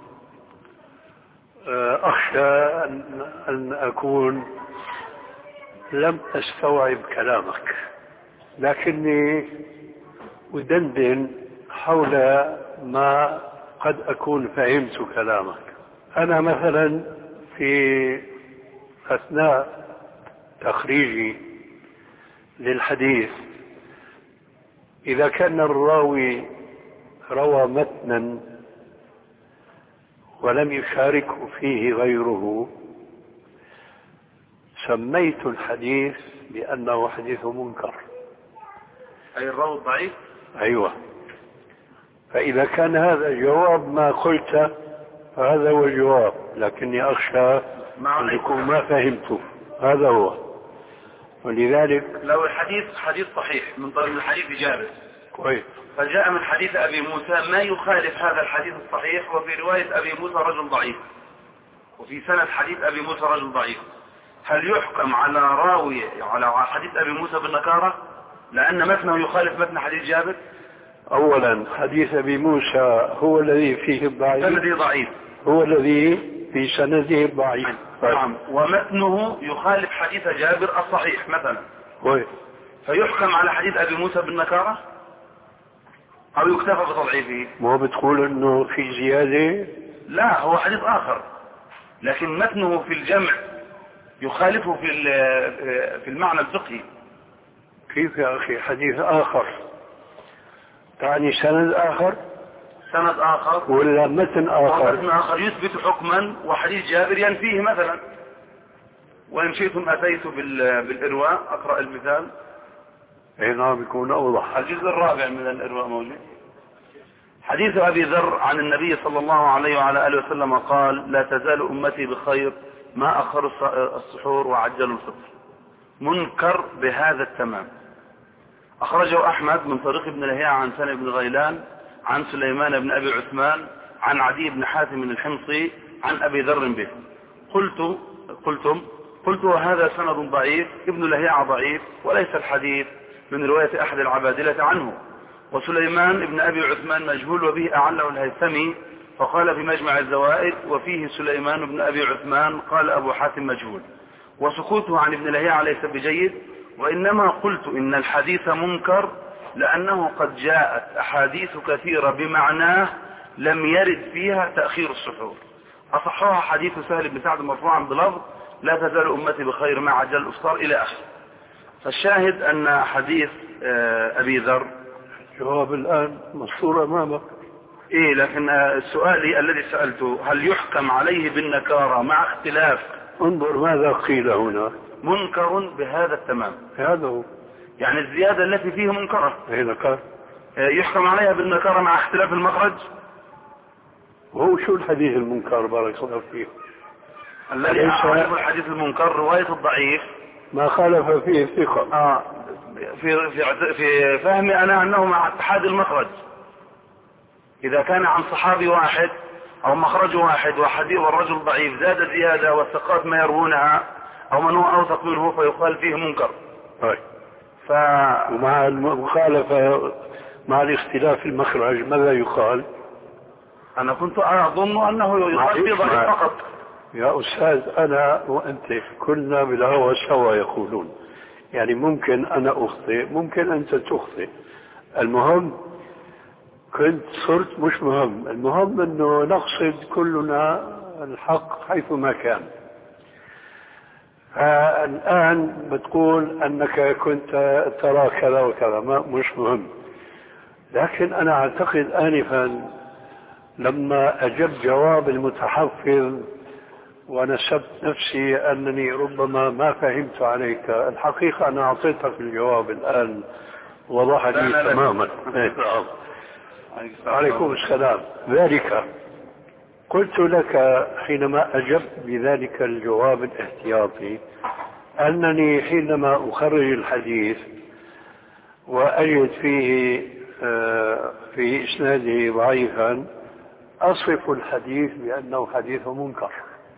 أخشى أن أكون لم أستوعب كلامك، لكني أدندن حول ما قد أكون فهمت كلامك. أنا مثلا في أثناء تخريجي للحديث إذا كان الراوي روى متنا ولم يشاركه فيه غيره سميت الحديث بأنه حديث منكر. أي الراوي الضعيف؟ أيوة. فإذا كان هذا جواب ما قلت فهذا هو الجواب، لكني أخشى أن يكون ما فهمته. هذا هو. ولذلك لو الحديث حديث صحيح من طريق الحديث جابر كويس، فجاء من حديث أبي موسى ما يخالف هذا الحديث الصحيح، وفي رواية أبي موسى رجل ضعيف، وفي سند حديث أبي موسى رجل ضعيف، هل يحكم على راوي على حديث أبي موسى بالنكارة لأن متنه يخالف متن حديث جابر؟ أولا حديث أبي موسى هو الذي فيه الضعيف، الذي ضعيف هو الذي في سنده الضعيف. نعم. ومتنه يخالف حديث جابر الصحيح مثلا، وي. فيحكم على حديث أبي موسى بالنكارة أو يكتفى بتضعيفه؟ ما بتقول إنه في زيادة؟ لا، هو حديث آخر، لكن متنه في الجمع يخالفه في في المعنى الفقهي. كيف يا أخي حديث آخر تعني سند آخر؟ سند آخر ولا متن آخر؟ متن آخر يثبت حكما وحديث جابر ينفيه مثلا. وإن شئتم أتيت بالإرواء أقرأ المثال. اي نعم يكون أوضح. الجزء الرابع من الإرواء موجود. حديث أبي ذر عن النبي صلى الله عليه وعلى آله وسلم قال: لا تزال أمتي بخير ما أخروا السحور وعجلوا الفطر. منكر بهذا التمام. أخرجه أحمد من طريق ابن لهيعة عن سنة بن غيلان عن سليمان بن أبي عثمان عن عدي بن حاتم الحمصي عن أبي ذر به. قلت قلتم قلت وهذا سند ضعيف، ابن لهيعة ضعيف وليس الحديث من رواية أحد العبادلة عنه، وسليمان بن أبي عثمان مجهول وبه أعله الهيثمي فقال في مجمع الزوائد وفيه سليمان بن أبي عثمان قال أبو حاتم مجهول. وسكوته عن ابن لهيعة ليس بجيد، وإنما قلت إن الحديث منكر لأنه قد جاءت أحاديث كثيرة بمعناه لم يرد فيها تأخير السحور. أصحها حديث سهل بن سعد مرفوعا بلفظ: لا تزال أمتي بخير ما عجل الإفطار إلى آخره. فالشاهد أن حديث أبي ذر جواب الآن مصورة أمامك. إيه، لكن السؤال الذي سألته هل يحكم عليه بالنكارة مع اختلاف؟ انظر ماذا قيل هنا. منكر بهذا التمام. هذا هو يعني الزيادة التي فيه منكرة. هي نكار. يحكم عليها بالنكارة مع اختلاف المخرج. وهو شو الحديث المنكر بارك الله فيه؟ الذي أعرف الحديث المنكر رواية الضعيف ما خالف فيه الثقة. آه في في في فهمي أنا أنه مع اتحاد المخرج. إذا كان عن صحابي واحد أو مخرج واحد وحديث والرجل ضعيف زاد زيادة والثقات ما يروونها أو من هو أوثق منه فيقال فيه منكر. طيب. ف... ومع المخالفة مع الاختلاف المخرج ماذا يقال؟ أنا كنت أظن أنه يقال فيه ضعيف فقط. يا أستاذ أنا وأنت كلنا بالهوى سوا يقولون، يعني ممكن أنا أخطئ ممكن أنت تخطئ، المهم كنت صرت مش مهم، المهم أنه نقصد كلنا الحق حيثما كان. فالآن بتقول أنك كنت ترى كذا وكذا، ما مش مهم، لكن أنا أعتقد آنفا لما أجب جواب المتحفظ ونسبت نفسي أنني ربما ما فهمت عليك، الحقيقة أنا أعطيتك الجواب الآن وضح لي تماما. عليكم السلام. ذلك قلت لك حينما أجبت بذلك الجواب الاحتياطي أنني حينما أخرج الحديث وأجد فيه في إسناده ضعيفا أصف الحديث بأنه حديث منكر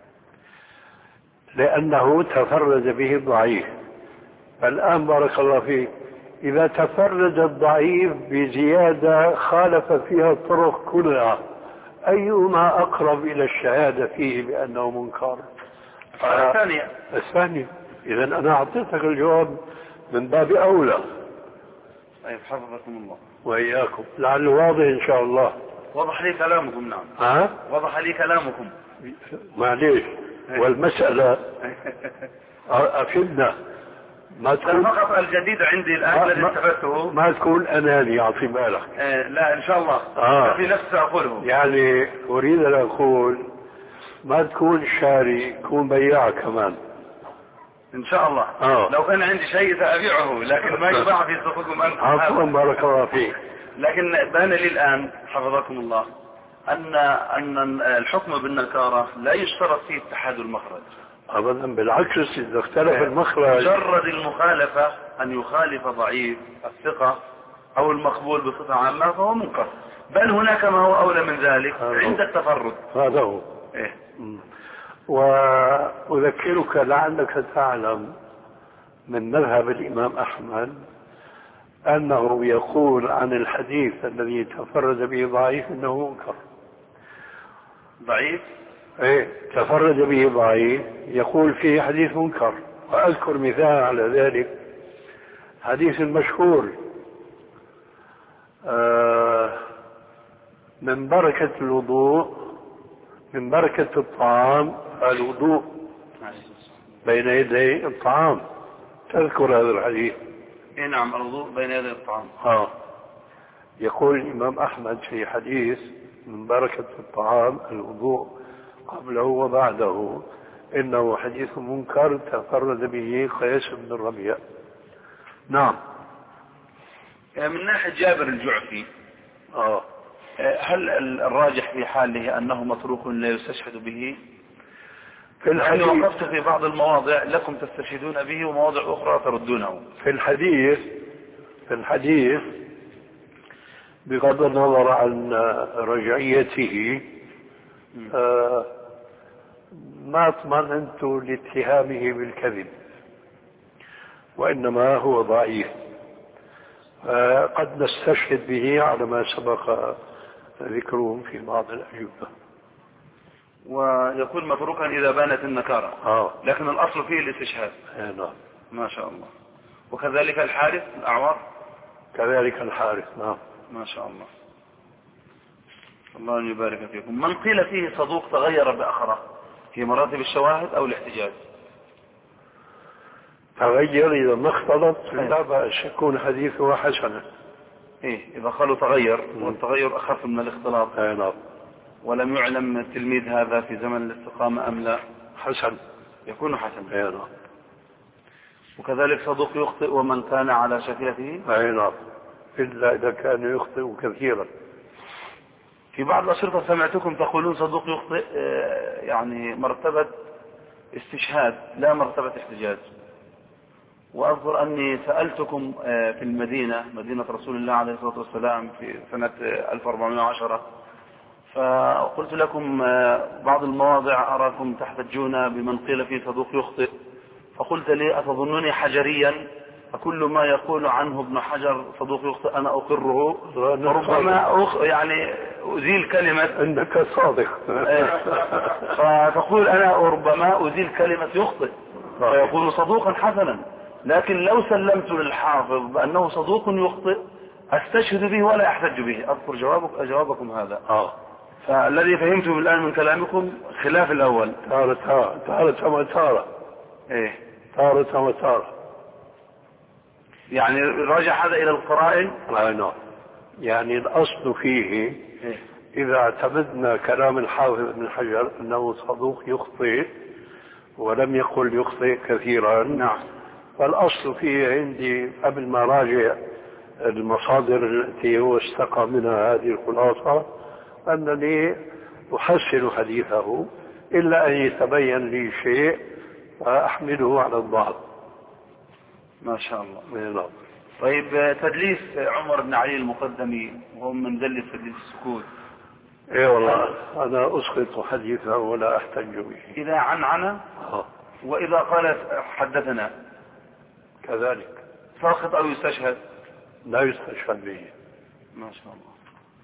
لأنه تفرد به الضعيف. فالآن بارك الله فيك إذا تفرد الضعيف بزيادة خالف فيها الطرق كلها أيهما أقرب إلى الشهادة فيه بأنه منكر؟ الثانية. الثانية. إذا أنا أعطيتك الجواب من باب أولى. طيب حفظكم الله. وإياكم. لعله واضح إن شاء الله. وضح لي كلامكم. نعم. ها؟ وضح لي كلامكم. معليش. والمسألة أفدنا. ما تكون فقط الجديد عندي الآن الذي استفدته ما تكون أناني أعطي بالك. آه لا إن شاء الله. آه. في نفس أقوله. يعني أريد أن أقول ما تكون شاري تكون بياع كمان. إن شاء الله. آه. لو كان عندي شيء سأبيعه لكن ما يباع في سوقكم أنتم. عفوا بارك الله فيك. لكن بان لي الآن حفظكم الله أن أن الحكم بالنكارة لا يشترط فيه اتحاد المخرج. أبدا بالعكس إذا اختلف المخرج مجرد المخالفة أن يخالف ضعيف الثقة أو المقبول بصفة عامة فهو منكر، بل هناك ما هو أولى من ذلك عند التفرد. هذا هو. إيه؟ وأذكرك لعلك تعلم من مذهب الإمام أحمد أنه يقول عن الحديث الذي تفرد به ضعيف أنه منكر. ضعيف؟ إيه، تفرد به ضعيف يقول فيه حديث منكر. وأذكر مثال على ذلك حديث مشهور آه من بركة الوضوء من بركة الطعام الوضوء بين يدي الطعام. تذكر هذا الحديث؟ إيه نعم، الوضوء بين يدي الطعام. آه. يقول الإمام أحمد في حديث من بركة الطعام الوضوء قبله وبعده إنه حديث منكر تفرد به قيس بن الربيع. نعم. من ناحية جابر الجعفي آه. هل الراجح في حاله أنه متروك لا يستشهد به؟ في الحديث أنا وقفت في بعض المواضع لكم تستشهدون به ومواضع أخرى تردونه. في الحديث في الحديث بغض النظر عن رجعيته آه ما اطمأننت لاتهامه بالكذب، وإنما هو ضعيف. آه قد نستشهد به على ما سبق ذكره في بعض الأجوبة. ويكون متروكا إذا بانت النكارة. آه. لكن الأصل فيه الاستشهاد. آه نعم. ما شاء الله. وكذلك الحارث الأعور. كذلك الحارث. نعم. ما شاء الله. الله يبارك فيكم. من قيل فيه صدوق تغير بأخره في مراتب الشواهد أو الاحتجاج؟ تغير إذا ما اختلط لا بأس يكون حديثه حسنا. إيه إذا قالوا تغير والتغير أخف من الاختلاط. آه نعم. ولم يعلم التلميذ هذا في زمن الاستقامة أم لا حسن يكون حسن. آه نعم. وكذلك صدوق يخطئ ومن كان على شكلته. آه نعم، إلا إذا كان يخطئ كثيرا. في بعض الأشرطة سمعتكم تقولون صدوق يخطئ يعني مرتبة استشهاد لا مرتبة احتجاج. وأذكر أني سألتكم في المدينة مدينة رسول الله عليه الصلاة والسلام في سنة ألف وأربعمائة وعشرة، فقلت لكم بعض المواضع أراكم تحتجون بمن قيل فيه صدوق يخطئ، فقلت لي أتظنني حجريا فكل ما يقول عنه ابن حجر صدوق يخطئ أنا أقره، وربما أخ يعني أزيل كلمة إنك صادق. فتقول أنا ربما أزيل كلمة يخطئ فيكون صدوقا حسنا. لكن لو سلمت للحافظ بأنه صدوق يخطئ أستشهد به ولا أحتج به. أذكر جوابك جوابكم هذا. آه. فالذي فهمته الآن من كلامكم خلاف الأول. تارة تارة وتارة. إيه تارة وتارة. يعني راجع هذا إلى القرائن. لا نعم. يعني الأصل فيه إيه؟ إذا اعتمدنا كلام الحافظ ابن حجر أنه صدوق يخطئ ولم يقل يخطئ كثيرا. نعم. فالأصل فيه عندي قبل ما راجع المصادر التي هو استقى منها هذه الخلاصة أنني أحسن حديثه إلا أن يتبين لي شيء فأحمله على الضعف. ما شاء الله. نعم. طيب تدليس عمر بن علي المقدمي وهو من دلس تدليس السكوت. ايه والله انا اسقط حديثه ولا احتج به. اذا عنعنه آه. واذا قال حدثنا كذلك ساقط او يستشهد؟ لا يستشهد به. ما شاء الله.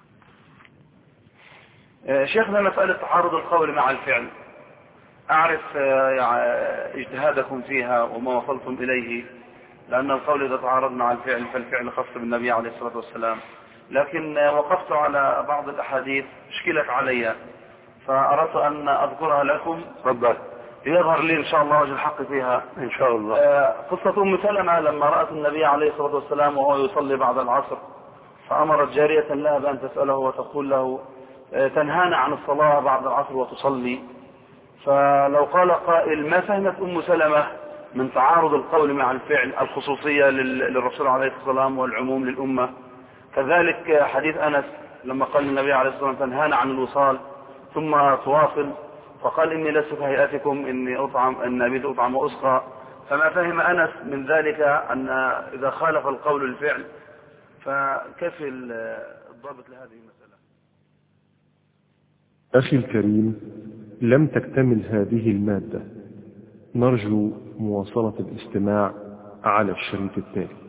آه شيخنا مسألة تعارض القول مع الفعل اعرف آه يعني اجتهادكم فيها وما وصلتم اليه، لأن القول إذا تعارض مع الفعل فالفعل خاص بالنبي عليه الصلاة والسلام، لكن وقفت على بعض الأحاديث اشكلت علي فأردت أن أذكرها لكم. تفضل. يظهر لي إن شاء الله وجه الحق فيها. إن شاء الله. قصة أم سلمة لما رأت النبي عليه الصلاة والسلام وهو يصلي بعد العصر فأمرت جارية لها بأن تسأله وتقول له تنهانا عن الصلاة بعد العصر وتصلي. فلو قال قائل ما فهمت أم سلمة من تعارض القول مع الفعل الخصوصية للرسول عليه الصلاة والسلام والعموم للأمة؟ كذلك حديث أنس لما قال النبي عليه الصلاة والسلام تنهانا عن الوصال ثم تواصل فقال إني لست كهيئتكم إني أطعم إن أبيت أطعم وأسقى. فما فهم أنس من ذلك أن إذا خالف القول الفعل فكيف الضابط لهذه المسألة؟ أخي الكريم، لم تكتمل هذه المادة، نرجو مواصلة الاستماع على الشريط التالي.